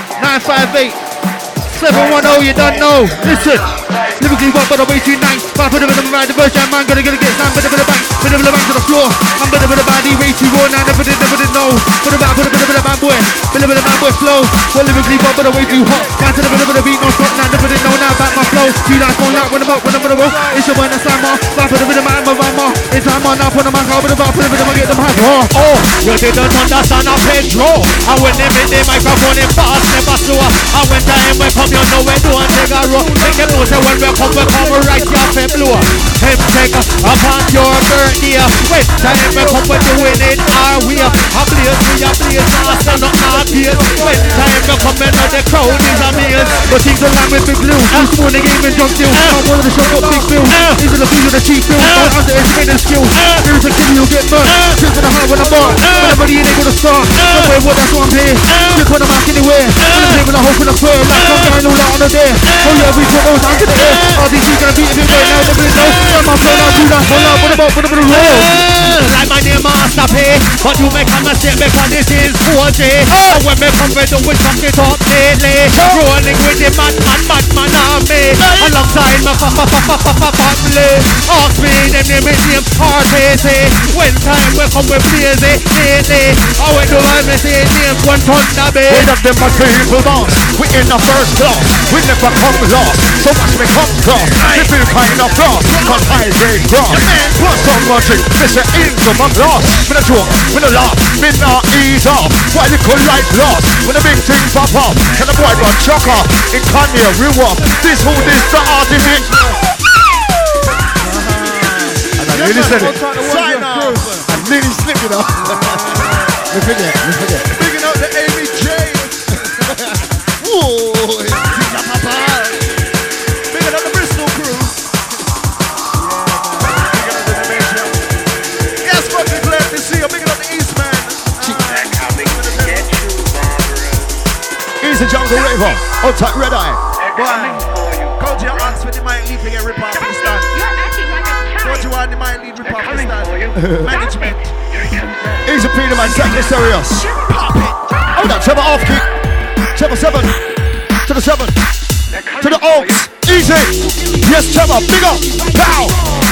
958 710, you don't know. Listen. Lyrically what but I'm way too nice. But I put a bit of a ride the version, man, gonna get slammed, bit of a bang to the floor. I'm bit of a body way too raw, now never did know. Put a bit of a bad boy, bit of a bad boy flow. Well lyrically what but I'm way too hot. Man to the bit of a beat, no stop, now never did know now about my flow. You like phone out when I'm up, when I'm gonna roll. It's your one that's slam off. But I put a bit of my rhyme. It's time on now, put a man out, put a bit of a get them high. Oh, you didn't understand a Pedro. And when they made the microphone in fast, never slower. And when time we come, you know we don't take a roll. Make them know say when we come right your fame blower. Him take upon your birthday. When time we come we doing it our way. A place we a place, now stand up our peers. When time we come in the crowd is a meal. But things are like with big blue. This morning game is drunk deal. I'm one of the show got big bill. These are the fees of the cheap bill. I'm underestimating skills. Here's a kid you'll get murked. Trip for the heart when I'm born. When I'm ready and they go to start. No way what that's what I'm here. Trip when I'm out anywhere. When I'm living a hope in the fur. Like some guy no lot on the there. Oh yeah, we put those hands in the air. All these you gonna beat if you right now, never know. I'm on flow now, do that. Hold on, what about the roll? Like my name Master P, but you make a mistake because this is 4J. And when me come with we fuck it up lately. Rolling with the madman army. Alongside my family. Ask me, them name is name RTC. When time we come with Blazy lately. I went to my message name one Thunder Bay. We of them are people boss. We in the first class. We never come lost. So watch me come cross. We feel kind of lost. Cause I grade grass. Plus so much it. Mr. Income I'm lost. With a joke, with a laugh. Me not ease off. Why you could like lost. When the big thing pop up. And the boy run chuck off. In Kanye we walk. This who this the artist. And I really said it. Sign off. I nearly slipped it up. Look at that. Picking up the Amy J. Whoa. Picking up the Bristol crew. Picking up the Dimension. Yes, fucking glad to see you. Picking up the Eastman. Easy Jungle Raver. Out tight Red Eye. Call your aunts when they might leave to get rip off the stand. What you want, they might leave rip off the stand. Management. Easy Peter man, second serious. Pop it. Oh, that Trevor off kick. Trevor 7. To the 7. To the Oaks. Easy. Yes, Trevor. Big up. Pow.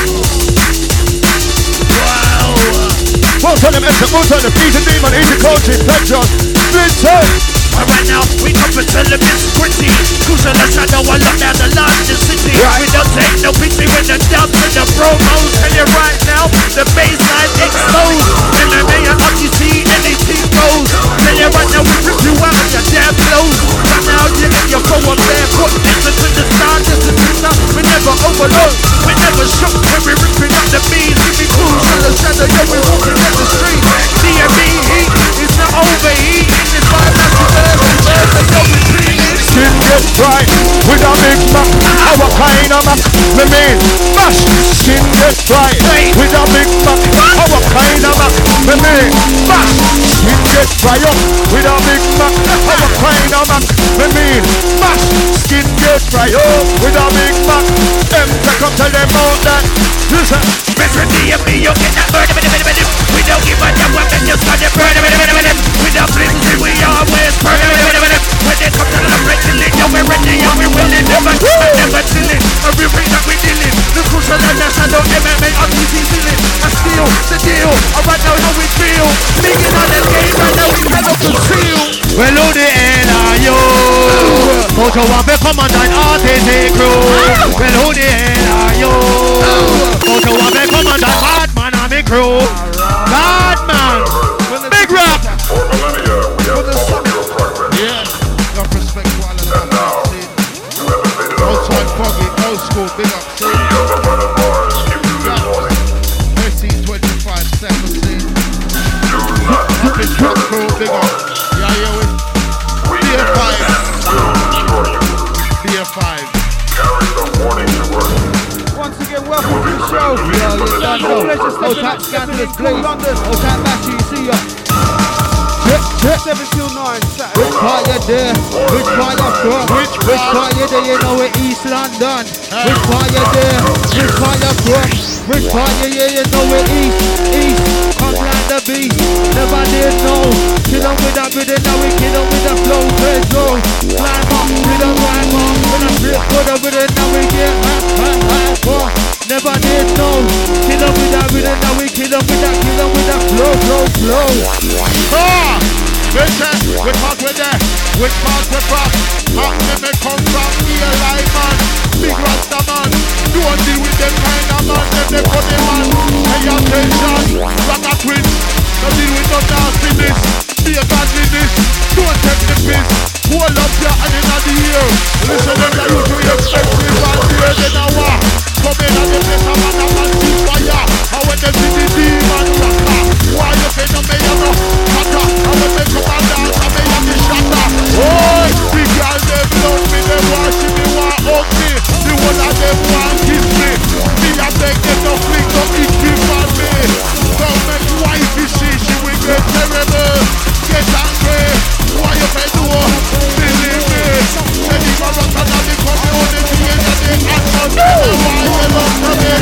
Wow. We'll tell them enter. We'll tell them. Easy Demon. Easy Coaching. Pedro. Splinter. Right now, we come to tell them it's gritty. Crucial the shadow, I look down the largest city. Right. We don't take no pity when the dubs and the promos. Tell you right now, the baseline exposed. MMA and RTC, anything goes. Tell you right now, we rip you out of your damn clothes. Right now, you get your forward barefoot. Enter to the star, just a sister. We never overlook, we never shook. When we ripping up the beats, give me crucial the shadow, yo, we walking down the street. DMB heat, it's not overheat. It's vibe, that's the Skin get bright with a big Mac. Our kind of Mac. Me mean mash. Skin get bright with a big Mac. Our kind of Mac. Me mean mash. Skin get bright up with a big Mac. Our kind of Mac. Me mean mash. Skin get bright up with a big Mac. Them take up tell them out that. Listen. Mr. DMB, you get that burn. We don't give a damn what then you start to burn. We don't flimsy, we always burn. When they come to the wrestling, yo, we're ready, yo, we're willing. Never chilling, everything that we dealing. The crucial and the shadow, MMA, RTC ceiling. I steal the deal, right now how we feel. Speaking on the game, right now we cannot conceal. Well, who the hell are you? Don't you want to come on that RTC crew? Well, who the hell are you? Don't you want to come on that bad man on me crew? Bad man, big rap. For the sun. Truck crew, big up. Yeah, yeah, we. BF5. Carry the morning to work. Once again, welcome to the show. Hold tight, Scandalous, please. Hold tight, Matthew, see ya. Check. 7 till 9, Saturday. Which part you there? Which part you from? Which part you there? You know it East London. Which part you there? Which part you from? Which part you here? You know it East. Come like the beast. Never did know. Kill 'em with that rhythm, now we kill 'em with the flow. Let's go. Climb up, with a rhyme up. When I flip for the rhythm, now we get high. Never did know. Kill 'em with that rhythm, now we kill 'em with that flow. Which part we there? Which part we from? How me come from? Here like man, big rasta man. Don't deal with them kind of man. Them they funny man. Pay attention, rasta twins. Don't deal with no nastiness. Be a godliness. Don't take the piss. Hold up your hand in the ear. Listen them that you do your everyone here. Then I walk. Come in and the place of man and see fire. And when they see the demon rasta, why you say no me you know? Shatter. And when they come and dance, I may have the shatter. Oh, big girl them love me, they worship me, want hug me. The one of them want kiss me. Me a beg them no flick, no itchy for me. Don't make wifey see, she will get terrible. Get angry. Why you say no? Believe me. Say the rasta and the community and the answer. Why you love me?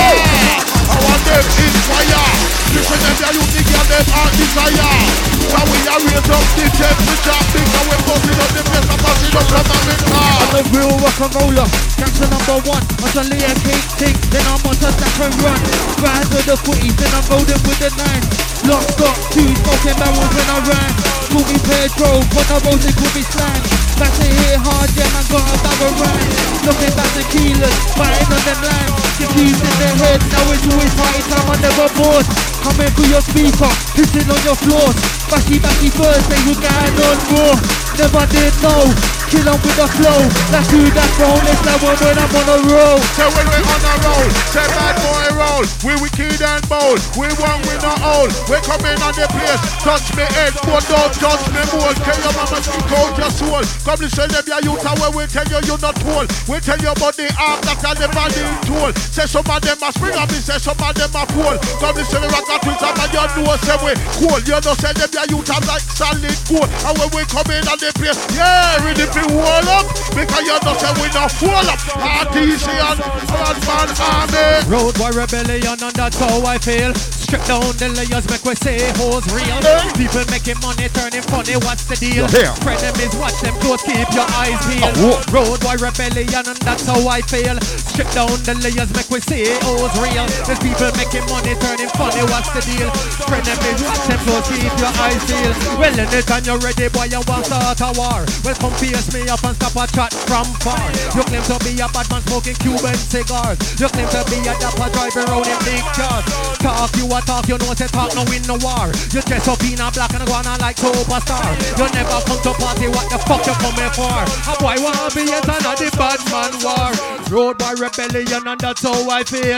I want them in fire. Listen them, they use the girl, them heart desire. So we are raise up the temperature. Big and we're posting up the place and passing up from America. I'm a real rock and roller, gangster number one. Once I lay a cake tick, then I'm on to stack and run. Rise with the footies, then I'm rolling with the 9. Lock, stock, 2 smoking barrels when I ran. Call me Pedro, on the road they call me slang. Back to hit hard, yeah man, got a bag of rhyme. Looking back to keyless, fighting on them lines. Confused in their head, now it's always party time, I'm never bored. Coming through your speaker, hitting on your floors. Bashy Thursday, we're going on more. Never did know, kill 'em with the flow. That's who that's wrong, it's like when I'm on a roll. So when we're on a roll, say bad boy roll. We wicked and bold, we one we not old. We coming on the place, touch me head, but don't touch me more. Tell your mama speak out your soul. Come listen to your youth and when we tell you you're not cool. We tell you about the arm that can never be tool. Say some of them a spring on me, say some of them a fool. Come listen to rock and twins and you know say we cool. You know say them your youth are like solid gold. And when we come in on the place, yeah, ready to wall up. Because you know say we not fall up. Artesian, Batman army. Road boy rebellion and that's how I feel. Strip down the layers, make we say who's real. People making money, turning funny, what's the deal? Spread them is watch them close, keep your eyes peeled. Road boy rebellion and that's how I feel. Strip down the layers, make we say who's real. There's people making money, turning funny, what's the deal? Spread them is watch them close, keep your eyes peeled. Well, anytime you're ready, boy, you want to start a war. Well, come face me up and stop a chat from far. You claim to be a bad man smoking Cuban cigars. You claim to be a dapper driving around in big cars. Talk, you a talk, you know say talk, no win no war. You dress up in a black and go on like superstar. You never come to party, what the fuck you coming for? A boy wanna be a son of the bad man war. Road boy rebellion and that's how I feel.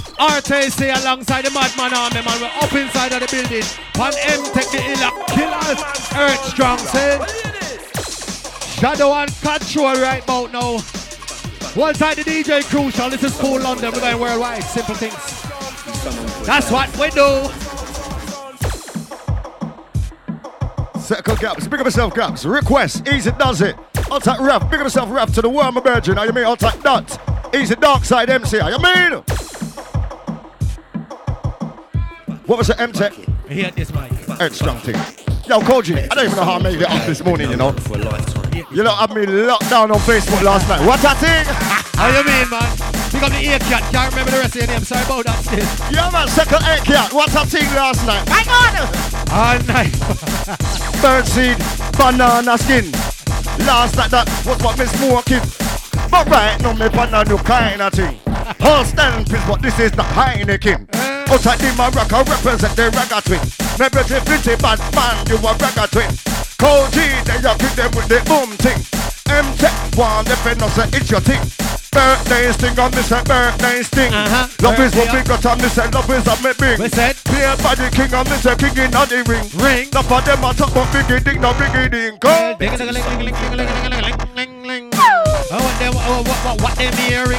RTC alongside the madman army man, we're up inside of the building. Pan M take the illa killers, Earth strong say. Shadow and control right about now. One side the DJ Crucial, this is Cool London, we're going worldwide, simple things. That's what we do. Circle Gaps, big up yourself Gaps. Request, easy does it. I'll take rap, big up yourself rap to the world, my virgin. How you mean? I'll take that. Easy dark side MC, how you mean? What was the M-Tech? Hear this mic. Earth strong thing. Yo, Koji, I don't even know how I made it up this morning, you know. You lot had me locked down on Facebook last night. What a thing! How you mean, man? Pick up the A-Cat, can't remember the rest of your name, sorry about that still. Yeah, man, second A-Cat. What a thing last night. My God! All night. Birdseed, banana skin. Last night, that was what me smoking. But right now, me banana new kind of thing. Whole stand piece, but this is the Heineken. Outside the Morocco represent the ragga twin. Me pretty pretty bad man, you a ragga twin. Cold G, they you kick them with the boom thing. M-Tech one, if you know say it's your thing. birthday sting on this birthday sting. Love is what we got on this love is a me big. We said, Beer by the king on this king in the ring. ring. Enough of them a talk about biggie ding, no biggie ding. Go. What them hearing?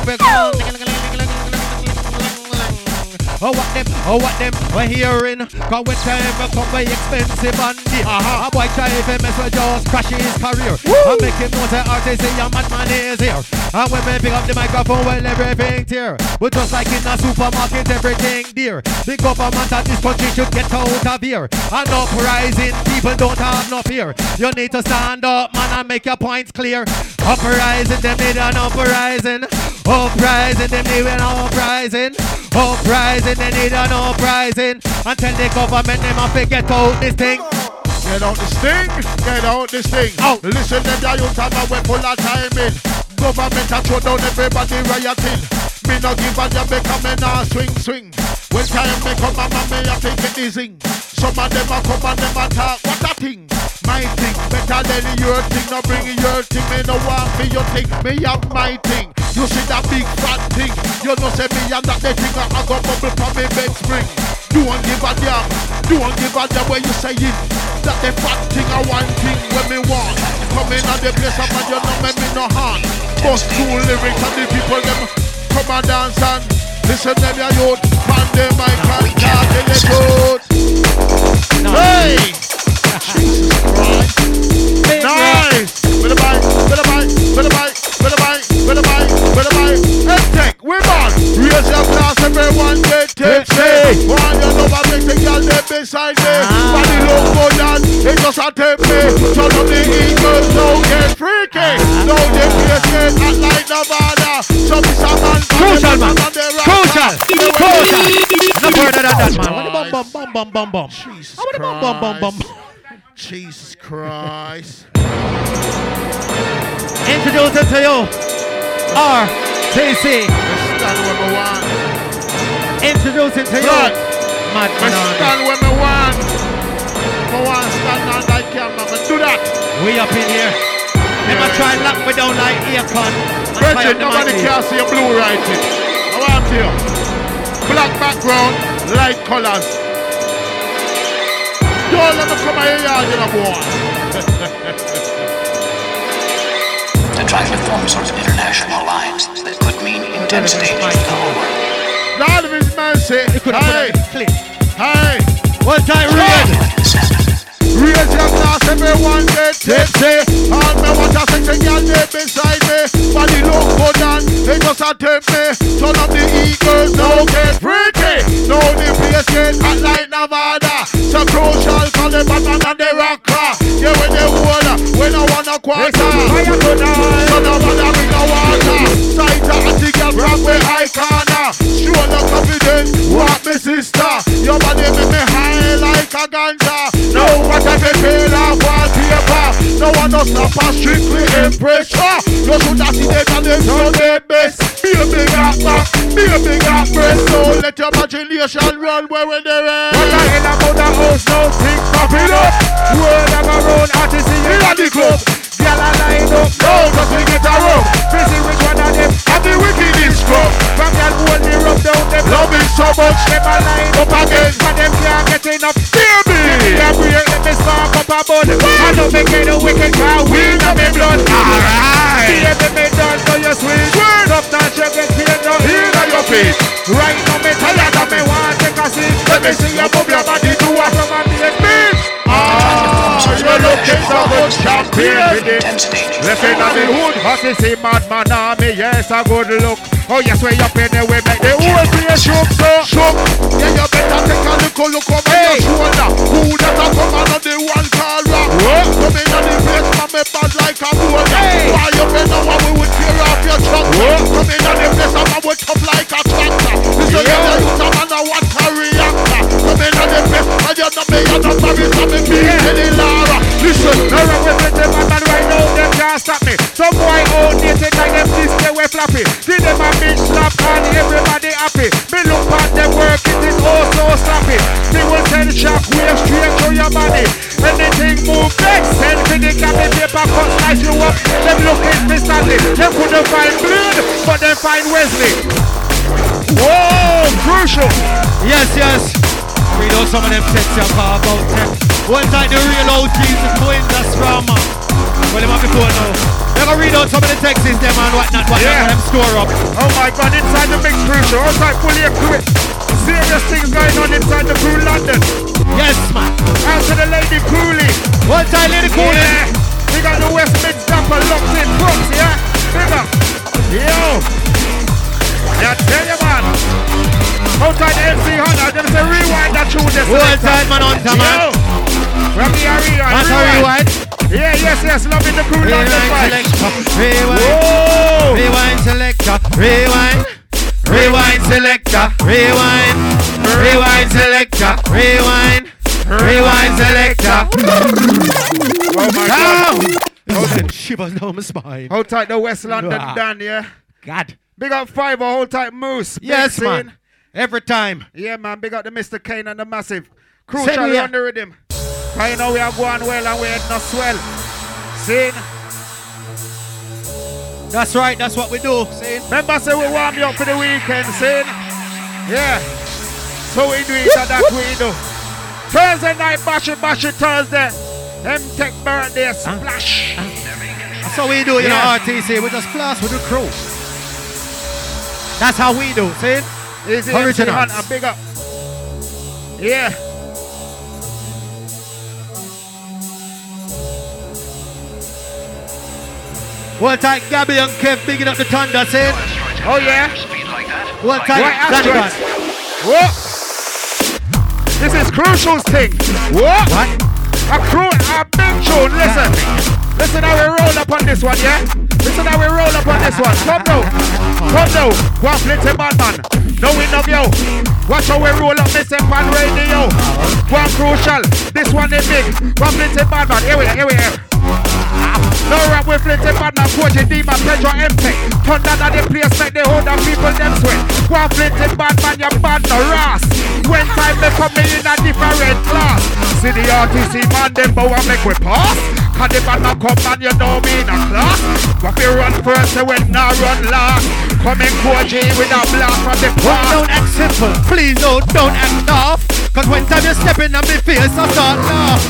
What them we're hearing? Cause when time come by expensive and dear. A boy try if he mess with just crash his career. And make him know say artist say your madman is here. And when we pick up the microphone, well everything tear. But just like in a supermarket, everything dear. The government of this country should get out of here. And uprising, people don't have no fear. You need to stand up, man, and make your points clear. Uprising, them need an uprising. Uprising, them need an uprising. Uprising, they need an uprising. And tell the government them have to get out this thing. Get out this thing, get out this thing. Out. Listen, them ya youth have a way full of time in. Government a throw down everybody rioting. Me no give a damn because me nah swing. When time me come and me a think it is zing. Some of them a come and them a talk, what a thing. My thing, better than your thing. No bring your thing, me no want for your thing. Me have my thing. You see that big fat thing. You know say me and that the thing I go bubble from me bed spring. Don't give a damn. Don't give a damn when you say it. That the fat thing I one thing when me want. Come in at the place up and you know me no hand. Bust two lyrics and the people them come and dance and listen them your youth. Pan them I can't talk in the youth. Hey! Jesus Christ. Nice! With a bite, with a bite, with a bite, with a bite, with a bite, with a bite. Tech, we're on. Raise your glass, everyone get tipsy. One you know I make the girl there beside me. Body look good and it just a tip me. Turn up the eagles, don't get freaky. Now the place get hot like Nevada. So this a man, crucial man, crucial. No further than that, man. What the bum. Jesus What the bum. Jesus Christ. Introduce it to you, RTC. Stand where me want. Introduce it to you, Mad Stand Man. where me want. Me want stand on that camera. Me do that. We up in here. Never try and lock me down like Akon. Bridget, nobody can see your blue writing. I want you. Black background, light colors. Don't let me come here, you know, boy. To try to form sort of international alliance that could mean intense danger to the whole world. Lord of his mercy. Hey. One time, Raise your glass, everyone get tipsy. All me want a sexy girl there beside me. Body look good and they just a tip me. Turn up the eagles, now get freaky. Now the place get hot like Nevada. So crucial for the Batman and the rocker. Yeah, when they hold, when I want a quarter. So no matter with the water. Sight of the girl from where I corner. Show the confidence, walk me sister. Your body make me high like a ganja. No what I me feel off wallpaper. No one no stop a strictly impression. You should have seen them and them show their best. Be a big up back, be a big up breast. So let your imagination run where they're at. What I hear about the house now, things popping up. World of our own artists in the club. Y'all are line up now, cause we get a room. Busy which one of them have the wickedest club. From y'all hold me rub down them. Love it so much, them a line up again. But them can't get enough. Baby! Let me spark up a bud. I don't make it a wicked car, weed on me blood. Alright! Baby, me done so you sweet. Up now, you get paid now. Here on your feet. Right now, me tired of me want to take a seat. Let me see you move your body to a from a beat. You're looking so good, champion. Left in the hood, hot to see madman army, yes, a good look. Oh yes, way up in the way, make the whole place shook, so shook. Yeah, you better take a look over your shoulder. Who that a come on the one call rock? Come in on the place, man, me bad like a boulder. Why you better know we would tear off your truck? Come in on the place, man, we tough like a tractor. Listen, you use a man a water reactor. Come in on the place, and you know me, you know Paris, and me be Kelly Lara. Listen, no wrong with them, man, right now, them can't stop me. Some boy outdated like them display way flappy. Give them a bitch slap and everybody happy. Me look at them work, it is all so sloppy. Me will send shock wave straight through your body. Anything move next, send to the cabin paper cut slice you up. Them looking for Stanley, them couldn't find blood, but them Crucial. Yes. Read out some of them texts you call about text. One time the real OGs, the twins, that's from well, them have before now. They're gonna read out some of the texts them and whatnot, Yeah. them store up. Oh my God, inside the mix Crucial. Outside fully equipped. Serious things going on inside the crew London. Yes, man. Out to the Lady Cooley. One time Lady Cooley. Yeah. We got the West Mid Dapper locked in Brooks, yeah? Big up. Yo. Yeah, tell you, man. Outside the MC Hunter, them say rewind that tune this. One time, man, on time, man. From the rewind. That's a rewind. Yeah, yes, loving the crew London fight. Rewind. Whoa. Rewind selector. Rewind. Rewind selector. Rewind. Rewind selector. Rewind. Rewind selector. Oh my God. Listen, shivers down my spine. Hold tight the West London Dan, yeah? God. Big up Fiver, hold tight Moose. Yes, Big man. scene. Every time. Yeah, man, big up the Mr. Kane and the Massive. Send Crucial me on the rhythm. I know we are going well and we are not swell. Scene. That's right, that's what we do. See? Remember, say we warm you up for the weekend, scene. Yeah. So we do it and that we do. Thursday night, bash it Thursday. M-Tech birthday splash. That's how we do, you know, RTC. We just flash with the crew. That's how we do, see? Easy Originals. MC Hunter, big up. Yeah. One time, Gabby and Kev bigging up the thunder, see? Oh yeah. One time, Right, Danny Astros. Band. What? This is Crucial's thing. What? What? A big tune. Listen. Listen how we roll up on this one, yeah? Listen how we roll up on this one. Come now. One flinty bad man. No win of you. Watch how we roll up this on radio. One Crucial. This one is big. One flinty bad man. Here we are. No rap with flinty bad man. Coach Demon, Pedro M-Tech. Turn down at the place, make the whole damn people them sweat. One flinty bad man, you bad no ras. When time they come in a different class. See the RTC man, them bow and make we pass. Cause the bad man come and you know me in a class. What we run first, so when now run last. Come in Coach with a blast from the Well, past. don't act simple. Please don't act off. Cause when time you step in on me face, I start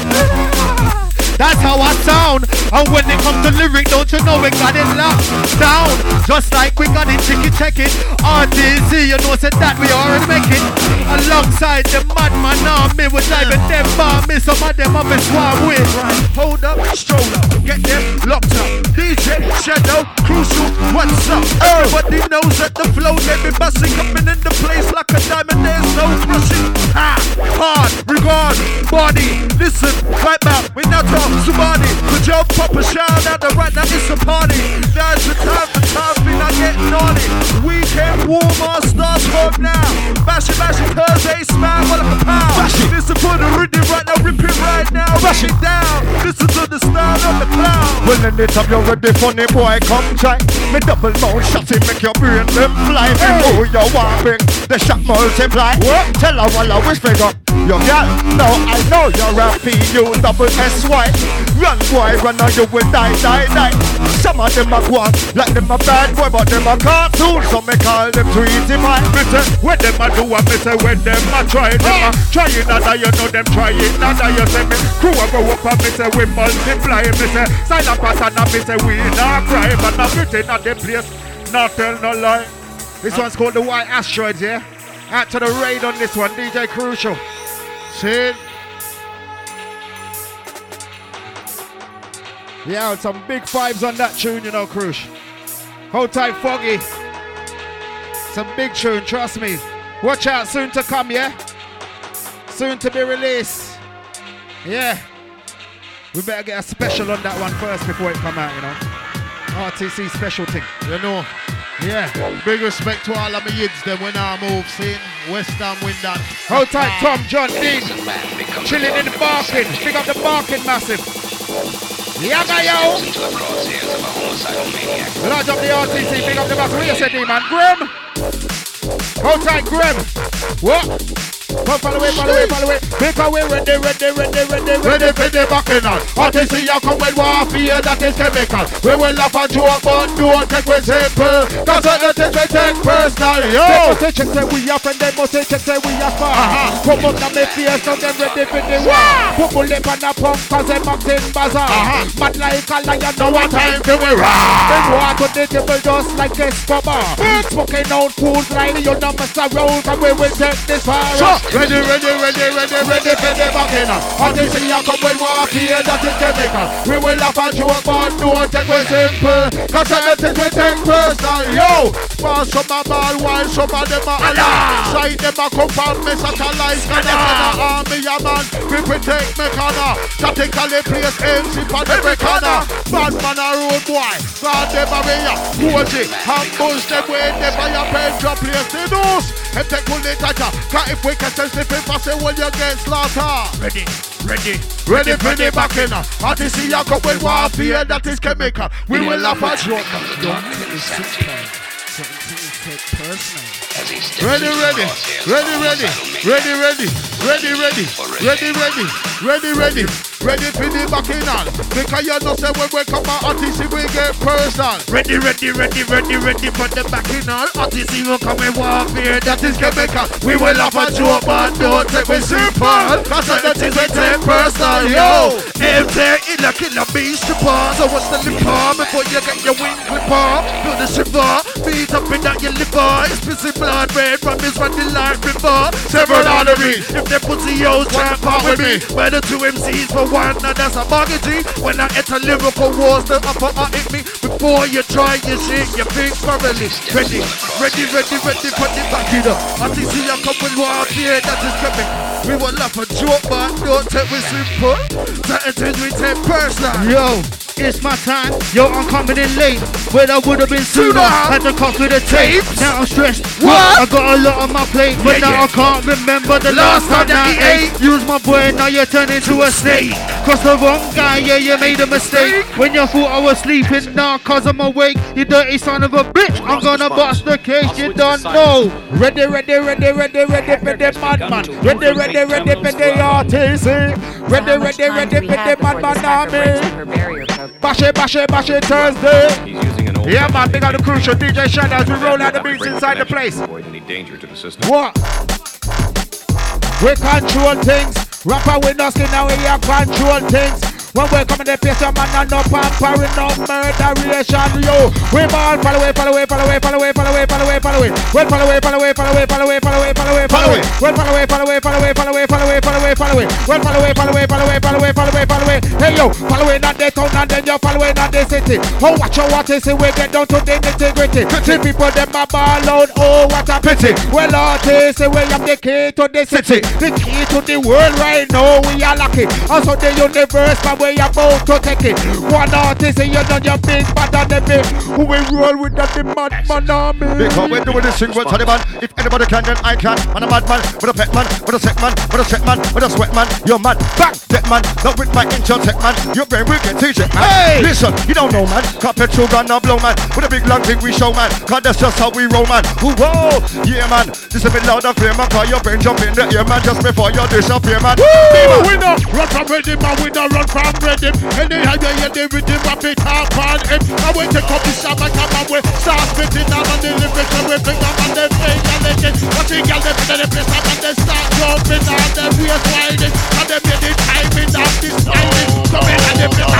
laugh. That's how I sound. And when it comes to lyric, don't you know we got it locked down. Just like we got it check it. RTC, you know, said that we already make it. Alongside the madman army, we're driving them bar me. Some of them up and swam with. Hold up, stroll up, get them locked up. DJ, Shadow, Crucial, what's up? Everybody knows that the flow, they be busting, coming in the place like a diamond, there's no crushing. Hard, regard, body, listen, right back, we now talk somebody. Could you pop a shout out, right now it's a party. Now's the time, we not getting naughty. Weekend warmer starts hot now. Bash it, Thursday, smile, what like a pound. Listen for the rhythm right now, rip it right now. Rush it down, listen to the style of the clown. Well, anytime you're ready, funny boy, come try. Me double mouth shot it, make your brain them fly. Me know you want big, the shot multiply. What? Tell her while I wish figure. Your girl, no, I know you're a P-U-double-S-Y. Run boy, run or you will die. Some of them are guan, like them a bad boy, but them a cartoon. So me call them Tweety Man. Me say, when them a do what me say, when them a try, them a trying nada, you know them trying nada. You say me, crew a go up and me say, we multiply. Me say, silent pattern and me say, we not cry. But not written at the place, not tell no lie. This one's called the White Asteroids, yeah? Out to the raid on this one, DJ Crucial. See? Yeah, some big vibes on that tune, you know, Crucial. Hold tight, Foggy. Some big tune, trust me. Watch out, soon to come, yeah? Soon to be released. Yeah. We better get a special on that one first before it come out, you know. RTC special thing. You know. Yeah. Big respect to all of my yids, them when I move, seeing West Ham win that. Hold tight, Tom, John, Dean. Chilling in the barking. Pick up the barking massive. Yaga yo! Large up the RTC, pick up the massive. What you say, D-man? Grim? Hold tight, Grim. What? Come follow it. Because we ready for the bacchanal. Artists here come with warfare that is chemical. We will laugh and joke, but don't take it simple. Cause certain things we take personal. Yo! They must say check say we are friend, they must say check say we are far. Come up to me face, so them ready for the war. Put my lip on the pump, cause them acts in bazaar. Mad like a lion, no one time to we roar. Them walk to the table just like Escobar. Smoking out fools like you know Mr. Rose, and we will take this far. Ready for the bacchanal. Artists here come with warfare that is chemical. We will laugh and joke, but don't take it simple. Cause certain things we take personal. Yo! Pass some a ball while some of them are alive. Side them a come from me satellite. Cause them in a army a man. We protect me corner. Tactically place MC for every corner. Bad man a road boy. God them a way. Coachy. Ambush them way. Never your Pedro place the nose. If they cool it toucher. Cause if we can test the paper say will you get slaughter. Ready for the bacchanal. Artists here come with warfare that is chemical. We will laugh at you. Don't take this personal. Ready for the bacchanal. Because you know say when we come out artists we get personal. Ready for the bacchanal. Artists will come with warfare that is chemical. We will laugh at you but don't take it simple. Cause the things we take personal. Yo! If there is a killer beast to pass, so what's the liquor before you get your wing clipper? Do the shiver, beat up in that your liver. It's busy blood red from his running like river. Several arteries. If they pussy yo try part with me, better two MCs for one, now that's a bargain. When I enter lyrical wars, the upper hit me. Before you try your shit, you think thoroughly. Ready for the back it up. I think see you come with warfare that is coming. We will laugh and joke, but don't take we simple. Certain things we take personal. Yo, it's my time. Yo, I'm coming in late. But I would have been sooner. Had to cough with the tape. Now I'm stressed. What? I got a lot on my plate. But now I can't remember the last time that I ate. Use my boy, now you're turning into a snake. Cross the wrong guy, yeah, you made a mistake. When you thought I was sleeping, now cause I'm awake. You dirty son of a bitch. I'm gonna bust the case, you don't know. Ready for the madman. Ready for the RTC. Ready for the madman army. Bash it Thursday. Yeah man, big on the crucial DJ Shadows. We roll out the beats inside the place. What? We control things. Rapper with no skin now we have control things. When we come in the place, your man and no pampering, no murderation, yo. We ball, follow away. Well, follow away. Hey yo, follow away, not the town, and then you follow away, not the city. Oh, watch out what you see, we get down to the nitty-gritty. See people, them a ball out, oh, what a pity. Well, artists, we have the key to the city. The key to the world right now, we are lucky. Also the universe, but we about to take it. One artist, you done your big bad on the big. Who will roll with that, the madman army. Because we're doing this thing with Taliban. If anybody can, then I can. Man a madman, with a pet man, with a sick man, with a set man, with a sweat man. You're mad, bang, dead man. Not with my intellect man. You're very wicked, teach it, man. Hey! Listen, you don't know, man. Got petrol gun, now blow, man. With a big long thing we show, man. Cause that's just how we roll, man. Whoa, yeah, man. This a bit loud and clear, man. Cause your brain jump in the air, man. Just before you disappear, man. Woo! We don't run from rhythm, man. We don't run from rhythm. Anyhow you hear the rhythm, rap it up on him. I went to copy shop and come and we start spitting down on the lyrics and we bring them on the thing and they get what you get them in the place up and they start jumping on the waist winding and they made the timing of this sliding. Coming and they play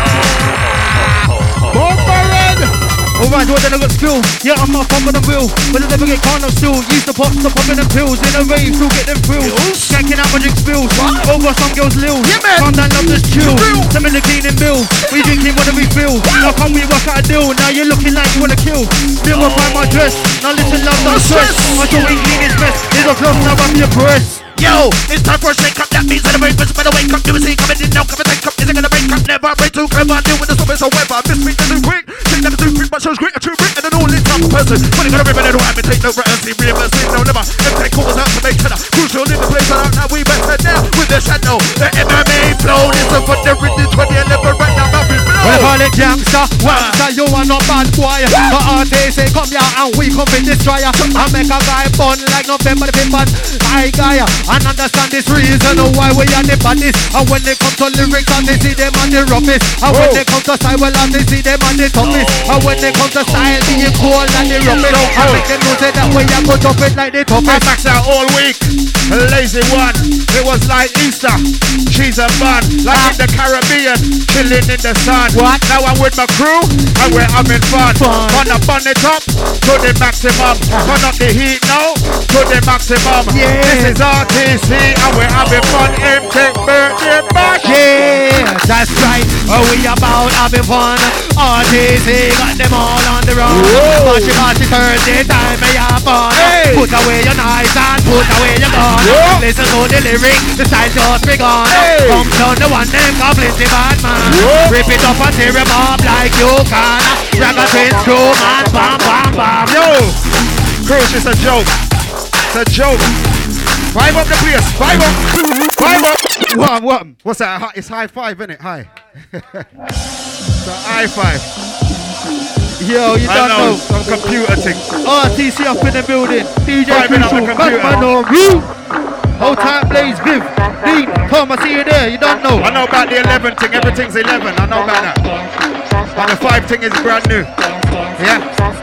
Alright, what then I got skill. Yeah, I'm not fun with the real. But I never get caught up still. Used to pop, stop popping them pills. In a rave, still get them thrills. Skanking out magic spills. Over some girls' lils. Calm down, love this chill. Some in the cleaning bill. We drinking, what do we feel? How come we work out a deal? Now you're looking like you wanna kill. Still up by my dress. Now listen, love, no stress. My soul ain't clean, it's mess. Here's a close, now up your breast. Yo, it's time for a shake up. That means that the break was better wake up. Do we see coming in now? Come and take up. Is it gonna break up? Never break too clever. Deal with the stop, so weather. Miss me too quick. Take never too quick, but shows great. A true brick and an all-in type of person. When you gonna rip it, I don't have to take no return. See, reimburse, no never. If they call us out to make cheddar. Crucial in the place, I don't know. We better now with the shadow. The MMA flow. Listen for the written 2011 right now. Nothing below. Well, I call it gangsta. that you are not bad boy. But artists say come here and we come in destroy ya. And make a guy fun like November the 5th. I guy and understand this reason why we are the baddest. And when they come to lyrics and they see them on the roughest. And when they come to style, well and they see them on the toughest. And when they come to style, being cold and the roughest. I make them know say that we are good up it like the toughest. I maxed out all week, lazy one. It was like Easter, cheese and bun, like in the Caribbean, chilling in the sun. What? Now I'm with my crew and we're having fun. Gonna bun it up to the maximum. Turn up the heat now to the maximum. Yeah. This is RTC and we're having fun. M-Tech birthday bash. Yeah, that's right. We about having fun. RTC got them all on the run. Bashy Thursday time, may have fun. Hey. Put away your knives and put away your gun. Listen to the lyrics, the style just begun. Hey. Come down the one name, got plenty bad man. Rip it up and tear him up like you can. Drag a twin screw man, bam, bam, bam. Yo, Cruise, it's a joke. It's a joke. 5 up the place. 5 up. 5 up. What? What's that? It's high five, isn't it? High. It's a high five. Yo, you don't know. Some computer thing. RTC up in the building. DJ Vibing up the Crucial, computer. Batman on Roo. Whole time Blaze, Viv, Dean, Tom, I see you there. You don't know. I know about the 11 thing. Everything's 11. I know about that. And the 5 thing is brand new. Yeah.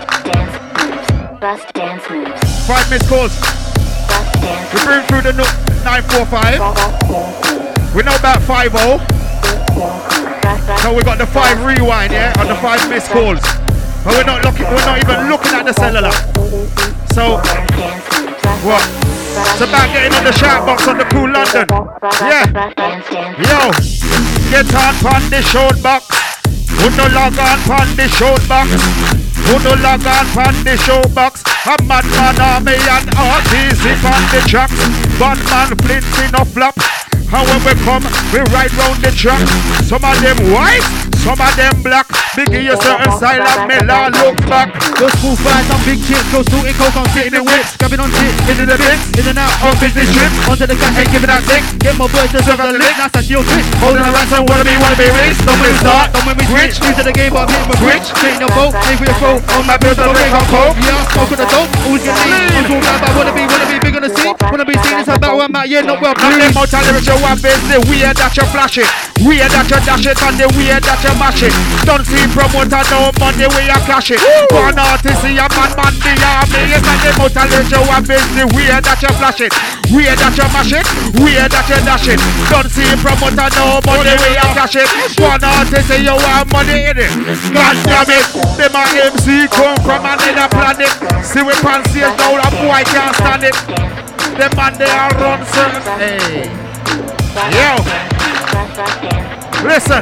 5 missed calls. We bring through the 945. We know about 50. So we got the 5 rewind, yeah, on the 5 missed calls. But we're not even looking at the cellular. So what? It's about getting on the shout box on the Cool London. Yeah. Yo, get on the shout box. Who no log on the shout box? Who no log on the show box? A madman army and RTC on the tracks. Batman flints in a flap. And when we come, we ride round the track. Some of them white, some of them black. Big give you certain style and me la look back. Those full fries on big chips, go shooting coke on sitting in whips. Grabbing on shit, Into the bits, in and out on business trip. onto the cash, Ain't giving that thing. get my boys to serve the lick, that's a deal trick. Holding the ransom, wanna be rich. Don't when we start, Don't when we switch, new to the game, but I'm hitting my Switch. switch. Ain't no boat, ain't for your throat. on my bills, I drink on coke. Yeah, smoke on the dope, always get lean. I'm talking about wanna be big on the scene. Wanna be seen as a battle, I'm out, yeah, not well. And them out of lyrics you want is the way that you flash it, way that you dash it, and the way that you mash it. Don't see promoter no money where you cash it. One artist see a man the army. Yes, and them out of lyrics you want is the way that you flash it, way that you mash it, way that you dash it. Don't see promoter no money where you cash it. One artist say you want money in it. God damn it, them a MC come from another planet. See we pan stage now, a boy can't stand it. Them man they all run certain. Hey. Yo, listen.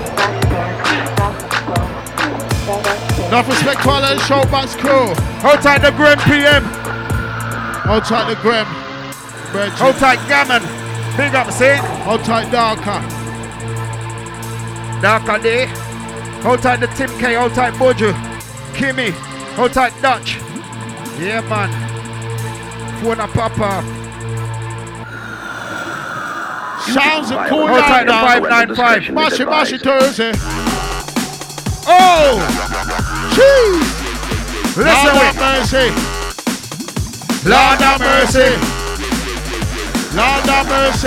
Enough respect to all the Showbox crew. Outside the Grim PM, Outside the Grim. outside Gammon. Big up, see? Outside Darker. Darker Day. Outside the Tim K, outside Boju. Kimmy, outside Dutch. Yeah, man. Phone Papa. Sounds of Cool Outside the London. 595. Mashy Thursday. Oh! Jeez! Listen, Lord have mercy. Lord have mercy. Lord have mercy.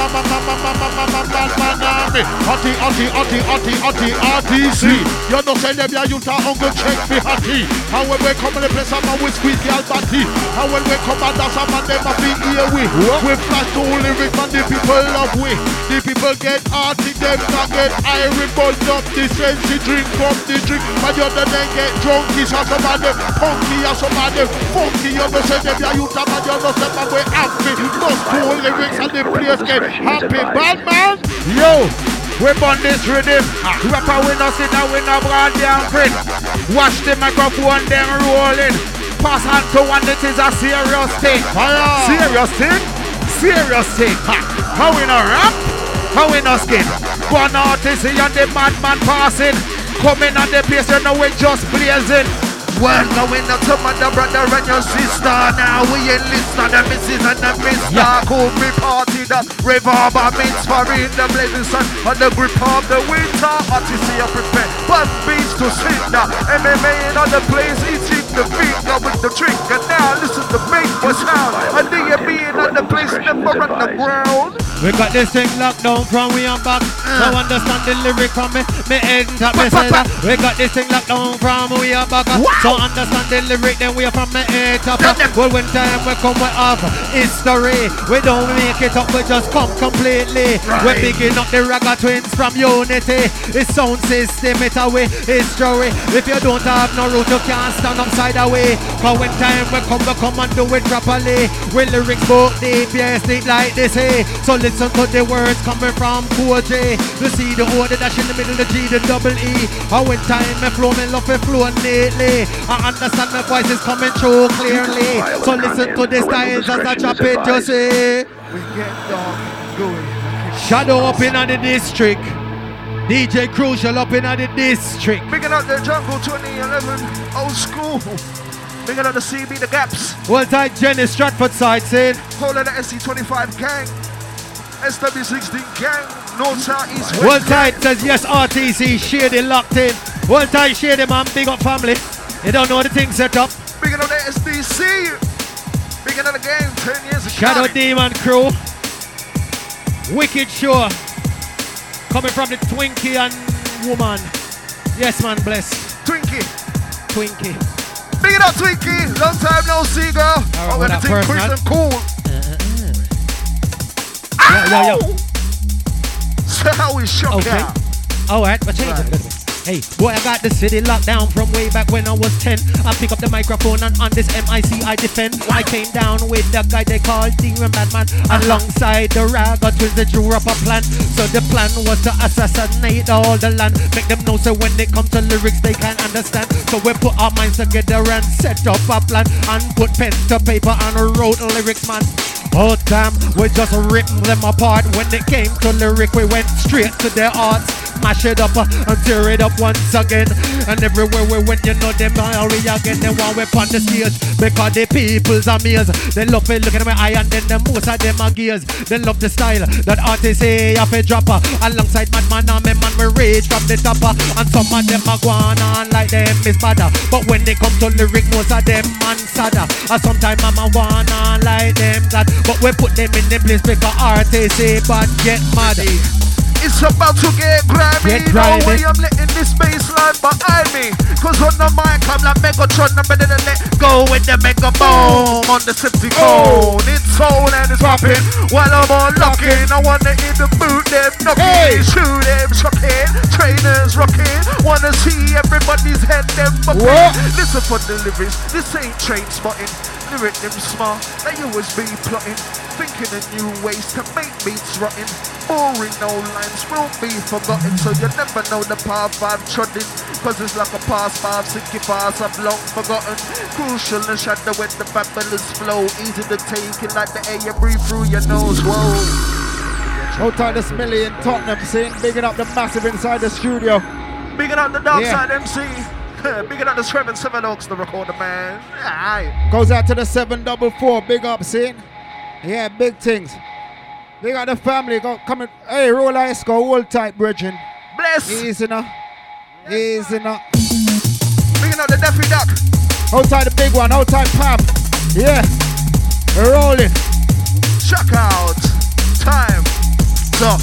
RTC. You know say them ya youth are hungry check me hattie. And when we come in the place I'm we squeeze girl body. And when we come and dance I'm and them a big ear we. We flash to lyrics and the people love we. The people get arty, them not get iron buzz up the sense drink up the drink. But you other then get drunk is some of them funky and some of them funky. You know say them ya youth and you know say them we happy. Just cool lyrics and the place get happy. Bad man. Yo, we burn this rhythm. Rapper we no sit down, we no broad down print. Watch the microphone then rolling. Pass on to one that is a serious thing. Fire. Serious thing? Serious thing. How we no rap? How we no skin? One artist and the madman passing. Coming on the place, you know we just blazing. Well, going out to my brother and your sister. Now we enlist on the missus and the mister. Cool me party that revolver means for in the blazing sun. On the grip of the winter. Artists you prepare. One beats to cinder. MMA in the place. Eating the finger with the trick. And now listen to me. What's sound? And the being on the place. Never on the ground. We got this thing locked down from we and back. So understand the lyric from me head and top me cellar. We got this thing locked down from we and back. So understand the lyric then we are from me head top. Well when time we come we have history. We don't make it up, we just come completely. We're picking up the Ragga Twins from Unity. It's sound system, it's a way history. If you don't have no root, you can't stand upside away. Cause when time we come and do it properly. We lyrics both deep, yes, deep like this, hey. So listen to the words coming from Cool J. You see the O, the dash in the middle, the G, the double E. And when time me flow, me love it flow neatly. I understand my voice is coming through clearly. So listen to the styles as I chop it, you see. We get dark, going. Shadow up in the district. DJ Crucial up in the district. Picking up the Jungle 2011, old school. Picking up the CB, the Gaps. Well tight Jenny Stratford side saying. Whole of the SC25 gang. SW16 gang. North, South, East, West. Well tight says yes RTC, Shady locked in. Well tight Shady man, big up family. You don't know the thing set up. Picking up the SDC. Picking up the game 10 years ago. Shadow Demon crew. Wicked Sure. Coming from the Twinkie and woman. Yes man, bless. Twinkie. Big it up Twinkie. Long time no see girl. I'm gonna take Chris and cool. Yo. So how we shock out. Alright, we're changing a little bit. Hey, boy, I got the city locked down from way back when I was 10. I pick up the microphone and on this MIC I defend. I came down with the guy they called Demon Batman. Alongside the Ragga Twins, they drew up a plan. So the plan was to assassinate all the land. Make them know so when it comes to lyrics they can understand. So we put our minds together and set up a plan. And put pen to paper and wrote lyrics, man. Oh damn, we just ripped them apart. When it came to lyric, we went straight to their hearts. Mash it up and tear it up once again. And everywhere we went, you know them all we again. They want we on the stage because the people's amazed. They love it, look at my eye and then the most of them are gears. They love the style that artists say off a dropper. Alongside Madman and me man we rage from the topper. And some of them are going on like them is badder. But when they come to lyric, most of them man sadder. And sometimes I'm a going on like them that. But we put them in the place because artists say but get mad. It's about to get grimy. No way I'm letting this baseline behind me. Cause on the mic I'm like Megatron. I'm better than let go with the mega boom on the septic phone. It's on and it's rapping while I'm on locking. I wanna hit the boot them knocking. Shoot them shocking. Trainers rocking. Wanna see everybody's head them bucking. Listen for the lyrics. This ain't train spotting. Lyric them smart. They always be plotting. Thinking of new ways to make beats rotten. Boring, no lines will be forgotten. So you never know the path I've trodden. Cause it's like a past 5, 60 bars I've long forgotten. Crucial and shadow with the fabulous flow. Easy to take it like the air you breathe through your nose. Whoa. Hold tight, the Smilly in Tottenham scene. Bigging up the massive inside the studio. Bigging up the Dark Side MC. Bigging up the Trevor Seven Oaks, the recorder man. Aye. Goes out to the 744. Big up scene. Yeah, big things. Big up the family. Go coming. Hey, roll ice, go hold tight, bridging. Bless. Easy now. Easy now. Bigging up the Daffy Duck. Hold tight the big one. Hold tight Pam. Yeah. We're rolling. Check out. Time. So.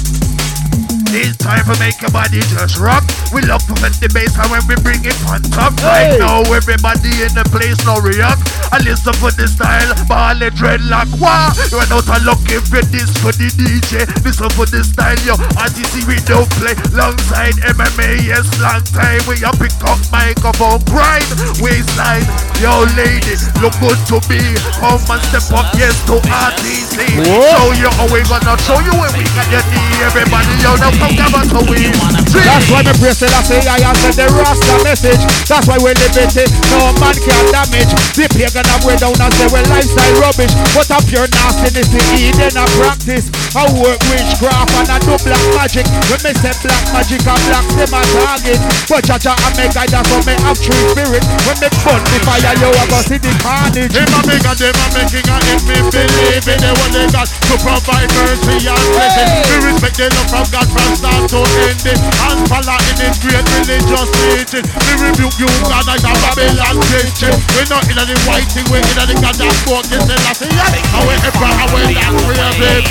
It's time for make your body just rock. We love to hit the bass and when we bring it on top. Right now everybody in the place now react. And listen for the style, ball and dreadlock. Wow, you are not looking for this for the DJ. Listen for the style, yo. RTC we don't play. Longside MMA, yes, long time. We a pick up microphone, grind, waistline. Yo lady, look good to me. Come and step up, yes, to RTC. Show you how we gonna show you when we got your knee. Everybody, yo, now come gather to win. That's why me praise the say I answer the Rasta message. That's why we liberty, no man can damage. The pagan have way down and say well lifestyle rubbish. But up your nastiness to eat in a practice. I work witchcraft and I do black magic. When me say black magic and black them a target. But Jaja and me guide that's why me have true spirit. When me burn the fire you a go see the carnage. Them a make and them a making and if me believe in the one they got to provide mercy and blessing. We respect the love from God from start to end it. And follow in this great religious teaching. We rebuke you God like a Babylon Christian. We not in the white thing, we in the God that spoke this and I say yeah. However, that prayer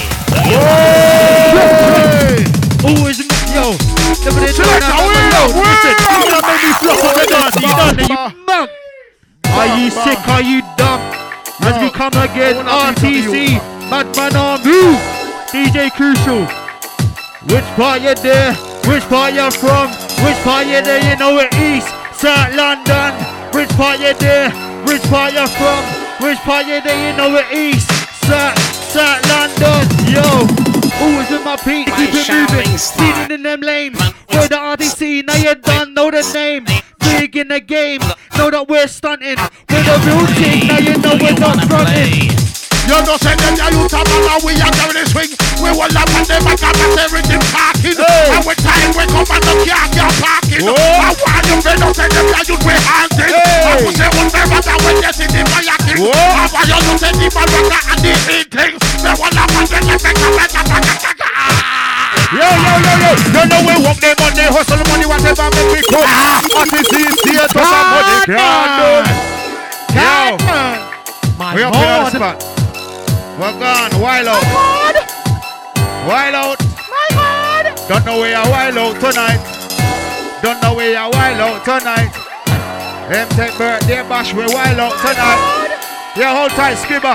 Who is yo? Are you sick? Are you dumb? As we come again, RTC, Madman on Blue, DJ Crucial. Which part you there? Which part you from? Which part you there? You know it East, South London. Which part you there? Which part you from? Which part you there? You know it East, South London. Yo. Who is with my feet? Keep it moving, speeding in them lanes. Where the RTC, now you done, know the name. Big in the game, know that we're stunting. We're the real team, now you know we're not fronting. You don't send them your youth up and we are going to swing. We will laugh at them and come and everything parking. And when time we come and the car you're parking. I want you to don't send them your youth with hunting. I will say one never that when you see the fire king. I want you to send the man and the eating. They will laugh at them and come and Yo, you know we work them on the hustle money, whatever make me come. RTC is here to some money, can't do. We up here on the spot. We're gone, wild out. Wild out. Don't know where you're wild out tonight. Don't know where you're wild out tonight. M-Tech birthday bash, we're wild out tonight. Yeah, hold tight, Skipper.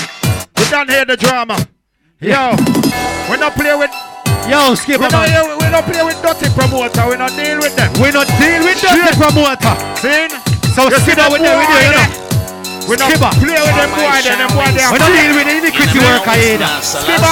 We done hear the drama. Yo, we not play with. Yo, Skipper, we don't play with dirty promoter. We not deal with them. We not deal with dirty promoter. See? So Skipper with them, you know. We don't play with them boy there. Them boy there. We don't deal with any iniquity worker either. Skipper.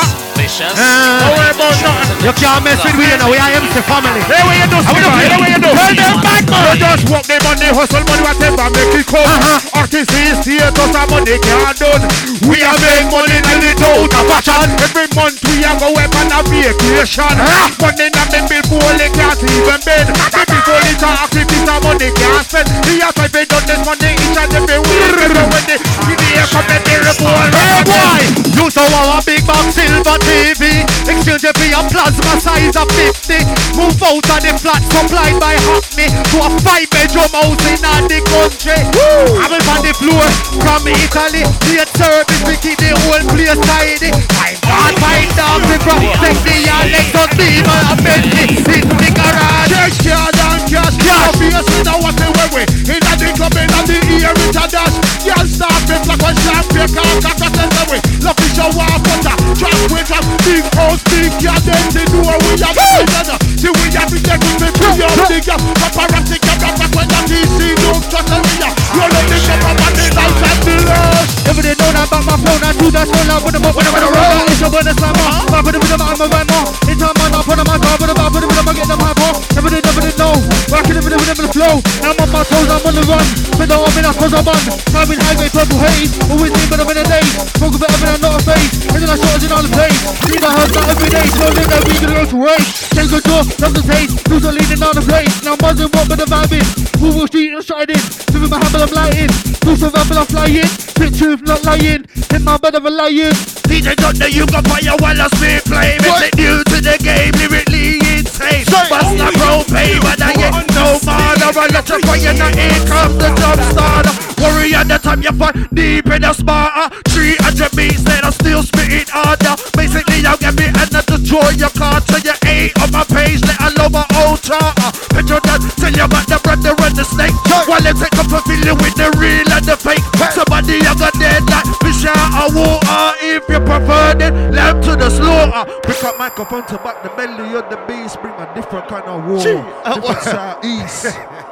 Don't worry about nothing. You can't mess with we, you know. We are MC family. Hey, what you do, Skipper? Hey, what you do? Tell them back, man. You just walk them on the hustle money, whatever make it come. RTC is here, cause our money can't done. We are make money in the out of fashion. Every month we are go up on a vacation. Money not been before they can't even bend. Before they talk, if it's a money can't spend. We are trying to done this money each and every week. When they here come the report. Hey boy, you saw our big box silver TV. Exchange it for your plasma size of 50. Move out of the flat supplied by Hackney to a 5-bedroom house in the country. I'm on the floor from Italy. Late service, we keep the whole place tidy. I'm fine down to protect the legs of people and Bentley in the garage. Church yard and cash. Obviously now what they wear. In the club, in the ear, it's a dash. Y'all start me like a champagne car, away. Love is your water, trash with us, big house, big yard, then the door we have together. See we have to take with me to your digger. Paparazzi can back when the DC don't trust me. You're not the shop of the night at the last. If they know about my phone, I do that phone. I put them up when I'm gonna roll. It's your bonus, I'm on. I put them with them, I'm a van more. It's a man, I put them on top, put them up, I get them high more. Never did know. Rocking them with the flow. I'm on my toes, I'm on the run. But don't open up, cause I'm on. Climbing highway, purple haze. Always need but I'm in a day. Spoke about it, but I'm not a face. And then I shot it in all the place. Need a hug that every day. So then we can go to race. Take a jaw, love the taste. Who's a leading on the place? Now buzzing, what but the vibe is. Who will street and shining? Living my habit, I'm lighting. Do some apple, I'm flying. Spit truth, not lying. In my bed of a lion. DJ Thunder, you got fire while I spit flame. It's new to the game, lyrically insane. Bust like propane, but I ain't no mother. Electrify and here comes the jump starter. Worry at the time you find deep in the smarter. 300 beats, then I'm still spitting harder. Basically, I'll get me and I destroy your car. Till you ain't on my page, let alone my old charter. Picture that till you got the brother and the snake. While they take up a feeling with the real and the fake. Somebody you got dead like fish out of water. If you prefer it, lamb to the slaughter. Pick up microphone to back the melody of the beast. Bring a different kind of war. Different side, east.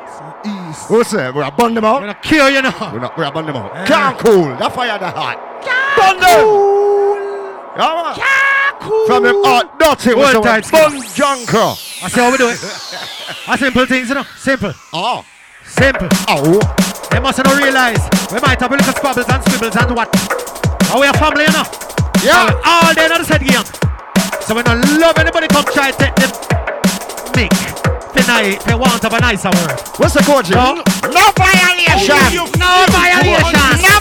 East. What's that? We're bun them out. We're gonna kill you now. We're bun them out. Can't cool. That fire the hot. Thunder. Yeah, cool. From him heart dirty with Old the time bun junker. I see how we do it. A simple things, you know. Simple. Oh. Simple. Oh. They mustn't realize we might have a little squabbles and squibbles and what. Are we a family, you know? Yeah. All day on the set game. So we don't love anybody come try to take the mic. They want to have a nicer word. What's the code, Jim? No violation. No violation. No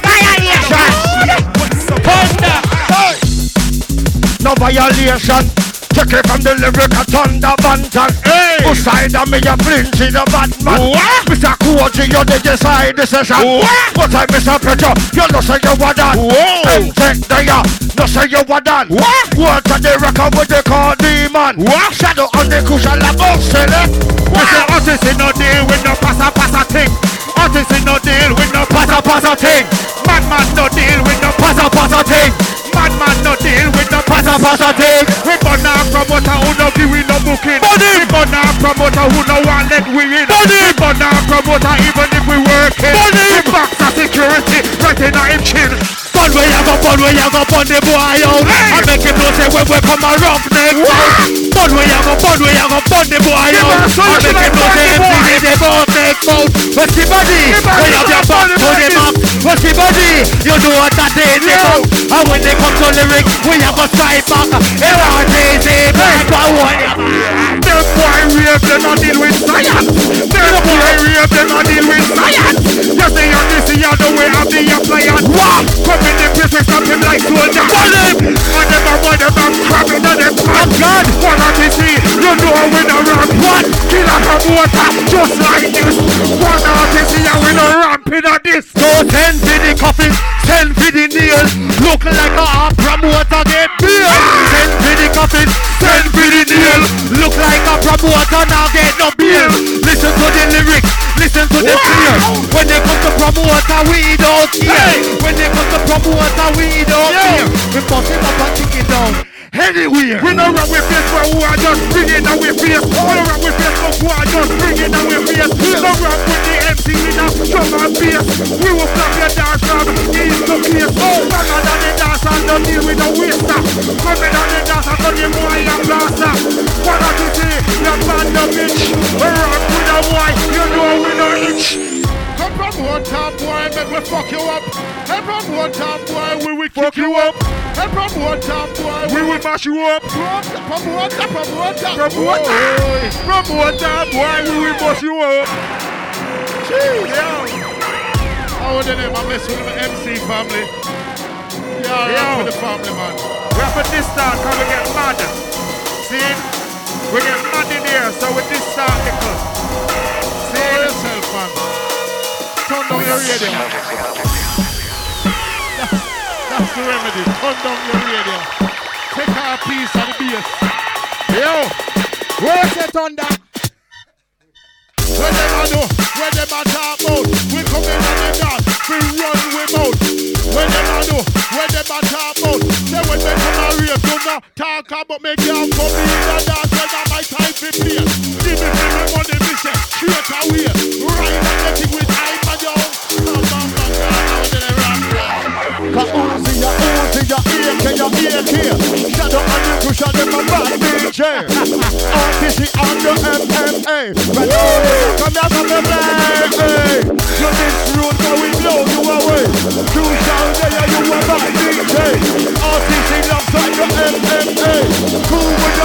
violation. No violation. Check it from the lyrical thunder bantan. Hey! Who side of me a flinch in the Batman? What? Mr. Koji, you did decide the session. What? But I Mr. Preacher, you no say you were done. Whoa! Take the ya, no say you were done. What? What are the record with the car demon? What? Shadow on the cushion like select. We say artists in no deal with no passa thing. Artists in no deal with no passa thing. Madman no deal with no passa thing. Madman no deal with no passa thing. We gonna promoter who no give we no booking. We gonna promoter who no want let we in. We gonna promoter even if we working. We box of security right in our chin. Bun where you go, bun the boy out. I make him know say when we come a rough neck. Bun where you go, bun the boy out. I make him know say MCD they both neck out. What's the body? When you have your back to the map. What's the body? You know what that is about. And when they come to lyrics, we have a strike back. Easy, back for one. Them boy rape, they not deal with science. Them boy rape, they not deal with science. You see on this, you the way of the appliance. What? Come in the place, we stop him like soldier. Bun him! And them a boy, them a crabbing on them pants. God! One of the see, you know we no ramp. What? Kill a promoter, just like this. One of the see, and we no ramping on this. So send for the coffin, send for the nail. Look like a promoter get beer. Send for the coffin, send for the nail. Look like a promoter now get no beer. Listen to the lyrics, listen to the fear. When they come to promoter, we don't care. When they come to promoter, we don't care. We bust it up and kick it down. Anywhere. We don't run with Facebook who are just bringing our face. We don't run with Facebook who are just bringing our face. Don't run with the MC in a drum and bass. We will flap your dance from east to case. Coming on the dance and don't deal with the waster. Coming on the dance and don't deal with the blaster. What does you say? You're band of bitch. We run with a boy. You know we don't itch. Come from one top boy, make we fuck you up. Come from one top boy, we will kick you up. Come from one top boy, we will mash you up. From one top boy, we will bust you up. Jeez, yo. How are they name? I mess with the MC family. Yeah, with the family, man. We have a this start, can we get mad? See? We get mad in here, so with this start, see yourself, man. Turn down your radio. That's the remedy. Turn down your radio. Take our piece of the bass. Yo, where's the thunder? Where them a do? Where them a talk about? We come in on the dance. We run with mouth. Where them a do? Where them a talk about? Say when they come a race, do not talk about me. Can't come in the dance when I'm my time to play. Give me money, me say straight away. Right on the thing with time and yo. Uzi ya AK. Shadow on the cushion, them a bad DJ. RTC on the MMA. Right now, come here from the play. You this road, so we blow you away. Crucial there, you a bad DJ. RTC loves like the MMA. Cool with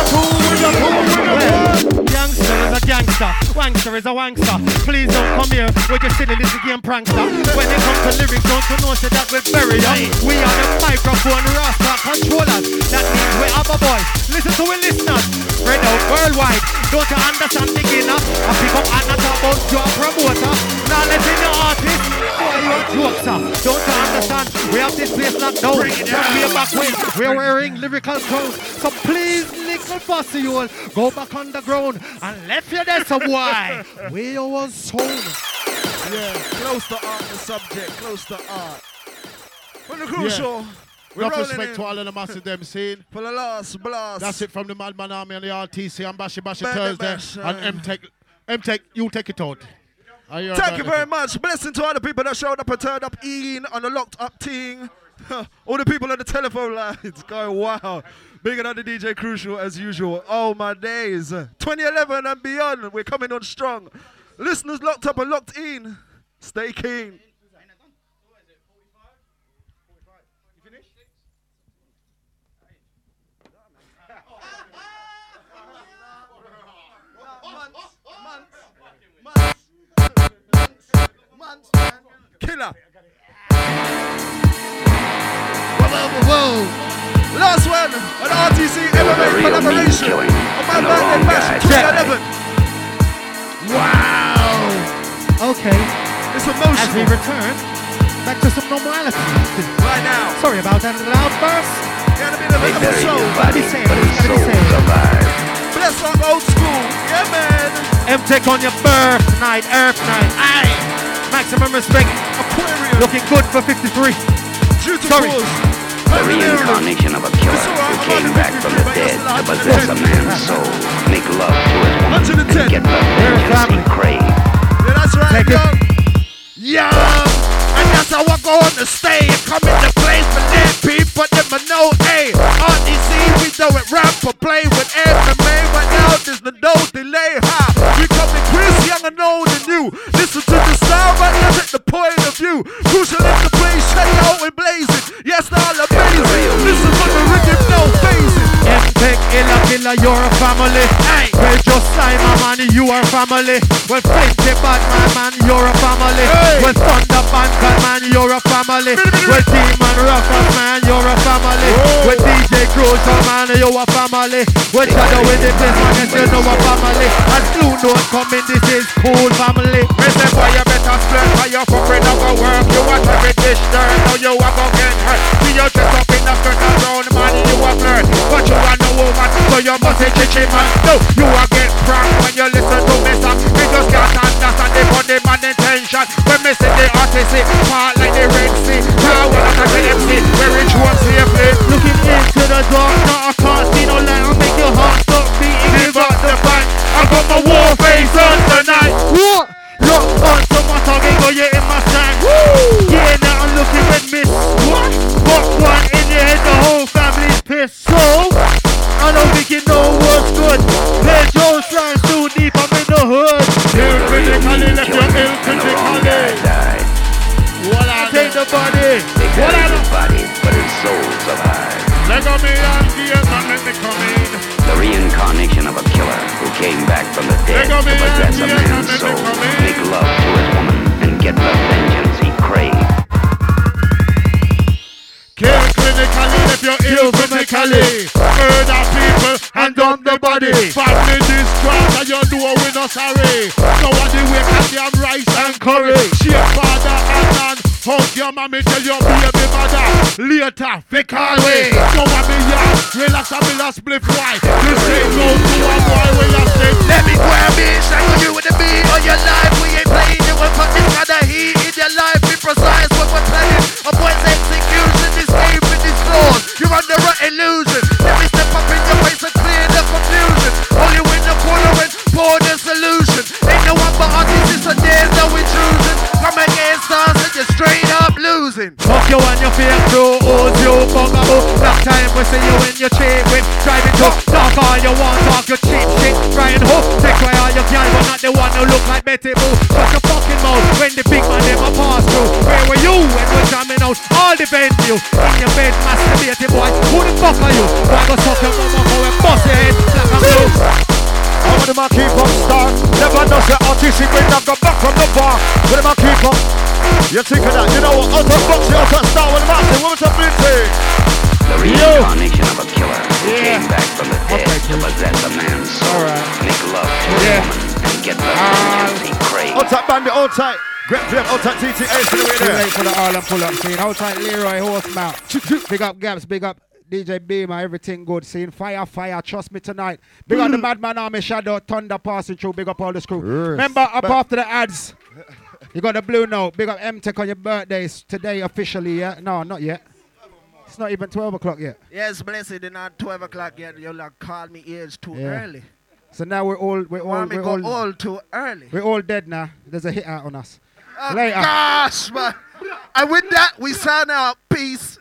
the Gangster is a gangster, wankster is a wankster. Please don't come here, we're just sitting this game prankster. When it comes to lyrics, don't you know say that we're very young. We are the microphone rasta controllers. That means we have a voice. Listen to our listeners, spread out worldwide. Don't you understand beginner? I pick up and talk about your promoter. Now let's in the artist, boy you a joker. Don't you understand? We have this place locked down. We're back way. We're wearing lyrical clothes. So please, little bossy you all, go back on the ground and left you there some why. Where you was sold. Yeah, close to art, the subject, close to art. For the crucial, enough respect to all of the massive them scene. For the last blast. That's it from the Madman Army and the RTC and Bashy Thursday. And M-Tech, you take it out. Thank you very much. Blessing to all the people that showed up and turned up in on the locked up team. All the people on the telephone lines going wow. Bigger than the DJ Crucial as usual. Oh my days. 2011 and beyond. We're coming on strong. Listeners locked up and locked in. Stay keen. Killer. Whoa. Last one, an RTC MMA collaboration on my birthday bash 2011. Wow. Okay. It's emotional. As we return back to some normality. Right now. Sorry about that little outburst. Yeah, the middle of the soul. Gotta be safe. Bless our old school. Yeah, man. M-Tech on your birth night, Earth night. Aye. Maximum respect. Aquarium. Looking good for 53. Sorry. The reincarnation of a killer who came back from the dead to possess a man's soul, make love to his woman, and get the vengeance he craved. Yeah, that's right, young. And that's how I go on the stage. Come in the place for dead people, them I know, hey. RTC, we do it rap for play with MMA, but now there's no delay, ha. We coming Chris, young and old and new. Listen to the sound, but look at the point of view. Crucial in the place, shake out and blazing. Yes, all amazing. Listen for the rhythm, no phasing. M-Tech, killer, you're a family. Hey. Well, just like my man, you are family. Well, Flinty Batman, man, you're a family. Hey. Well, Thunder Banker, man, you're a family. Well, Demon Rockers, man, you're a family. Well, DJ Crucial, man, you're a family. Well, Shadow in the place, man, you know a family. And Blue Note coming, this is cool family. Listen, boy, you better split, how you fucking not go work. You want every dish dirt, now you are gonna get hurt. See you dress up in the skirt around, man, you are flirt. But you are no woman, so you must say chichi, man. No, you are get pranked when you listen to me song. We just can't understand the funny man intention. When me see the artist, part like the Red Sea. Now when I talk to MC, where it was safely. Looking into the dark, now I can't see no light. I'll make your heart stop beating. Give up the fight. I got my war face on tonight. What? Look on to my target, go you in my stand. Yeah, now I'm looking with miss. What? Got one in your head, the whole family's pissed. So, I don't think you know what's good. Play Joe Slimes too deep, I'm in the hood. Ill critically, left your ill critically. What I take the body. They carry his body, but his soul survives. Let go me and dear man, let me come in. The reincarnation of a killer who came back from the dead to possess a man's soul, make love to his woman, and get the vengeance he craved. Kill clinically, left your ill critically. Murder people and dump the body. Family distraught and you know we not sorry. Nobody wake up damn rice and curry. Share father and man, hug your mommy, tell your baby mother. Later, fake away. So what me young, relax and me last spliff why. You say no to a boy when you say Let me grab it, strangle you with the beat on your life. We ain't playing, you will put this kind of heat in your life. Be precise what we're playing. A boy's execution, this game with these flaws. You're under an illusion. Let me step up in your face and clear the confusion. Only win the corner and pour the solution. Ain't no one but artists, so there's no intrusion. Come against us and you're straight up losing. Fuck you and your fake crew, owes you bugaboo. Long time we see you in your cheap with driving to talk all you want, talk your cheap shit. Trying hook, take away all you can, but not the one who look like Betty Boo. Shut your fucking mouth when the big man them a pass through. Where were you when we're jamming out all the venue? In your bed, masturbating boy, who the fuck are you? Why go suck your mama for a bust your head, black and blue? I want them to keep on start. Never know the artistic when I come back from the bar. When them keep on. You think of that? You know what? Out of boxing, out of star, when I'm asking, what's up, Lindsay? The reincarnation of a killer who came back from the dead to possess a man's soul, make love to his woman, and get the vengeance he craved. Hold tight, bandit, hold tight. Great flip, hold tight, TTA, to the way Too there. late for the Harlem pull-up scene. Hold tight, Leroy Horsemouth. Big up Gaps, big up DJ Beamer, everything good scene. Fire, trust me tonight. Big up the Madman Army, Shadow, Thunder passing through. Big up all the crew. Remember, up after the ads, you got the Blue Note. Big up M-Tech on your birthdays today officially, yeah? No, not yet. It's not even 12 o'clock yet. Yes, blessed, it's not 12 o'clock yet. You'll call me age too early. So now we're all too early. We're all dead now. There's a hit out on us. Oh, Later. gosh, man. And with that, we sign out. Peace.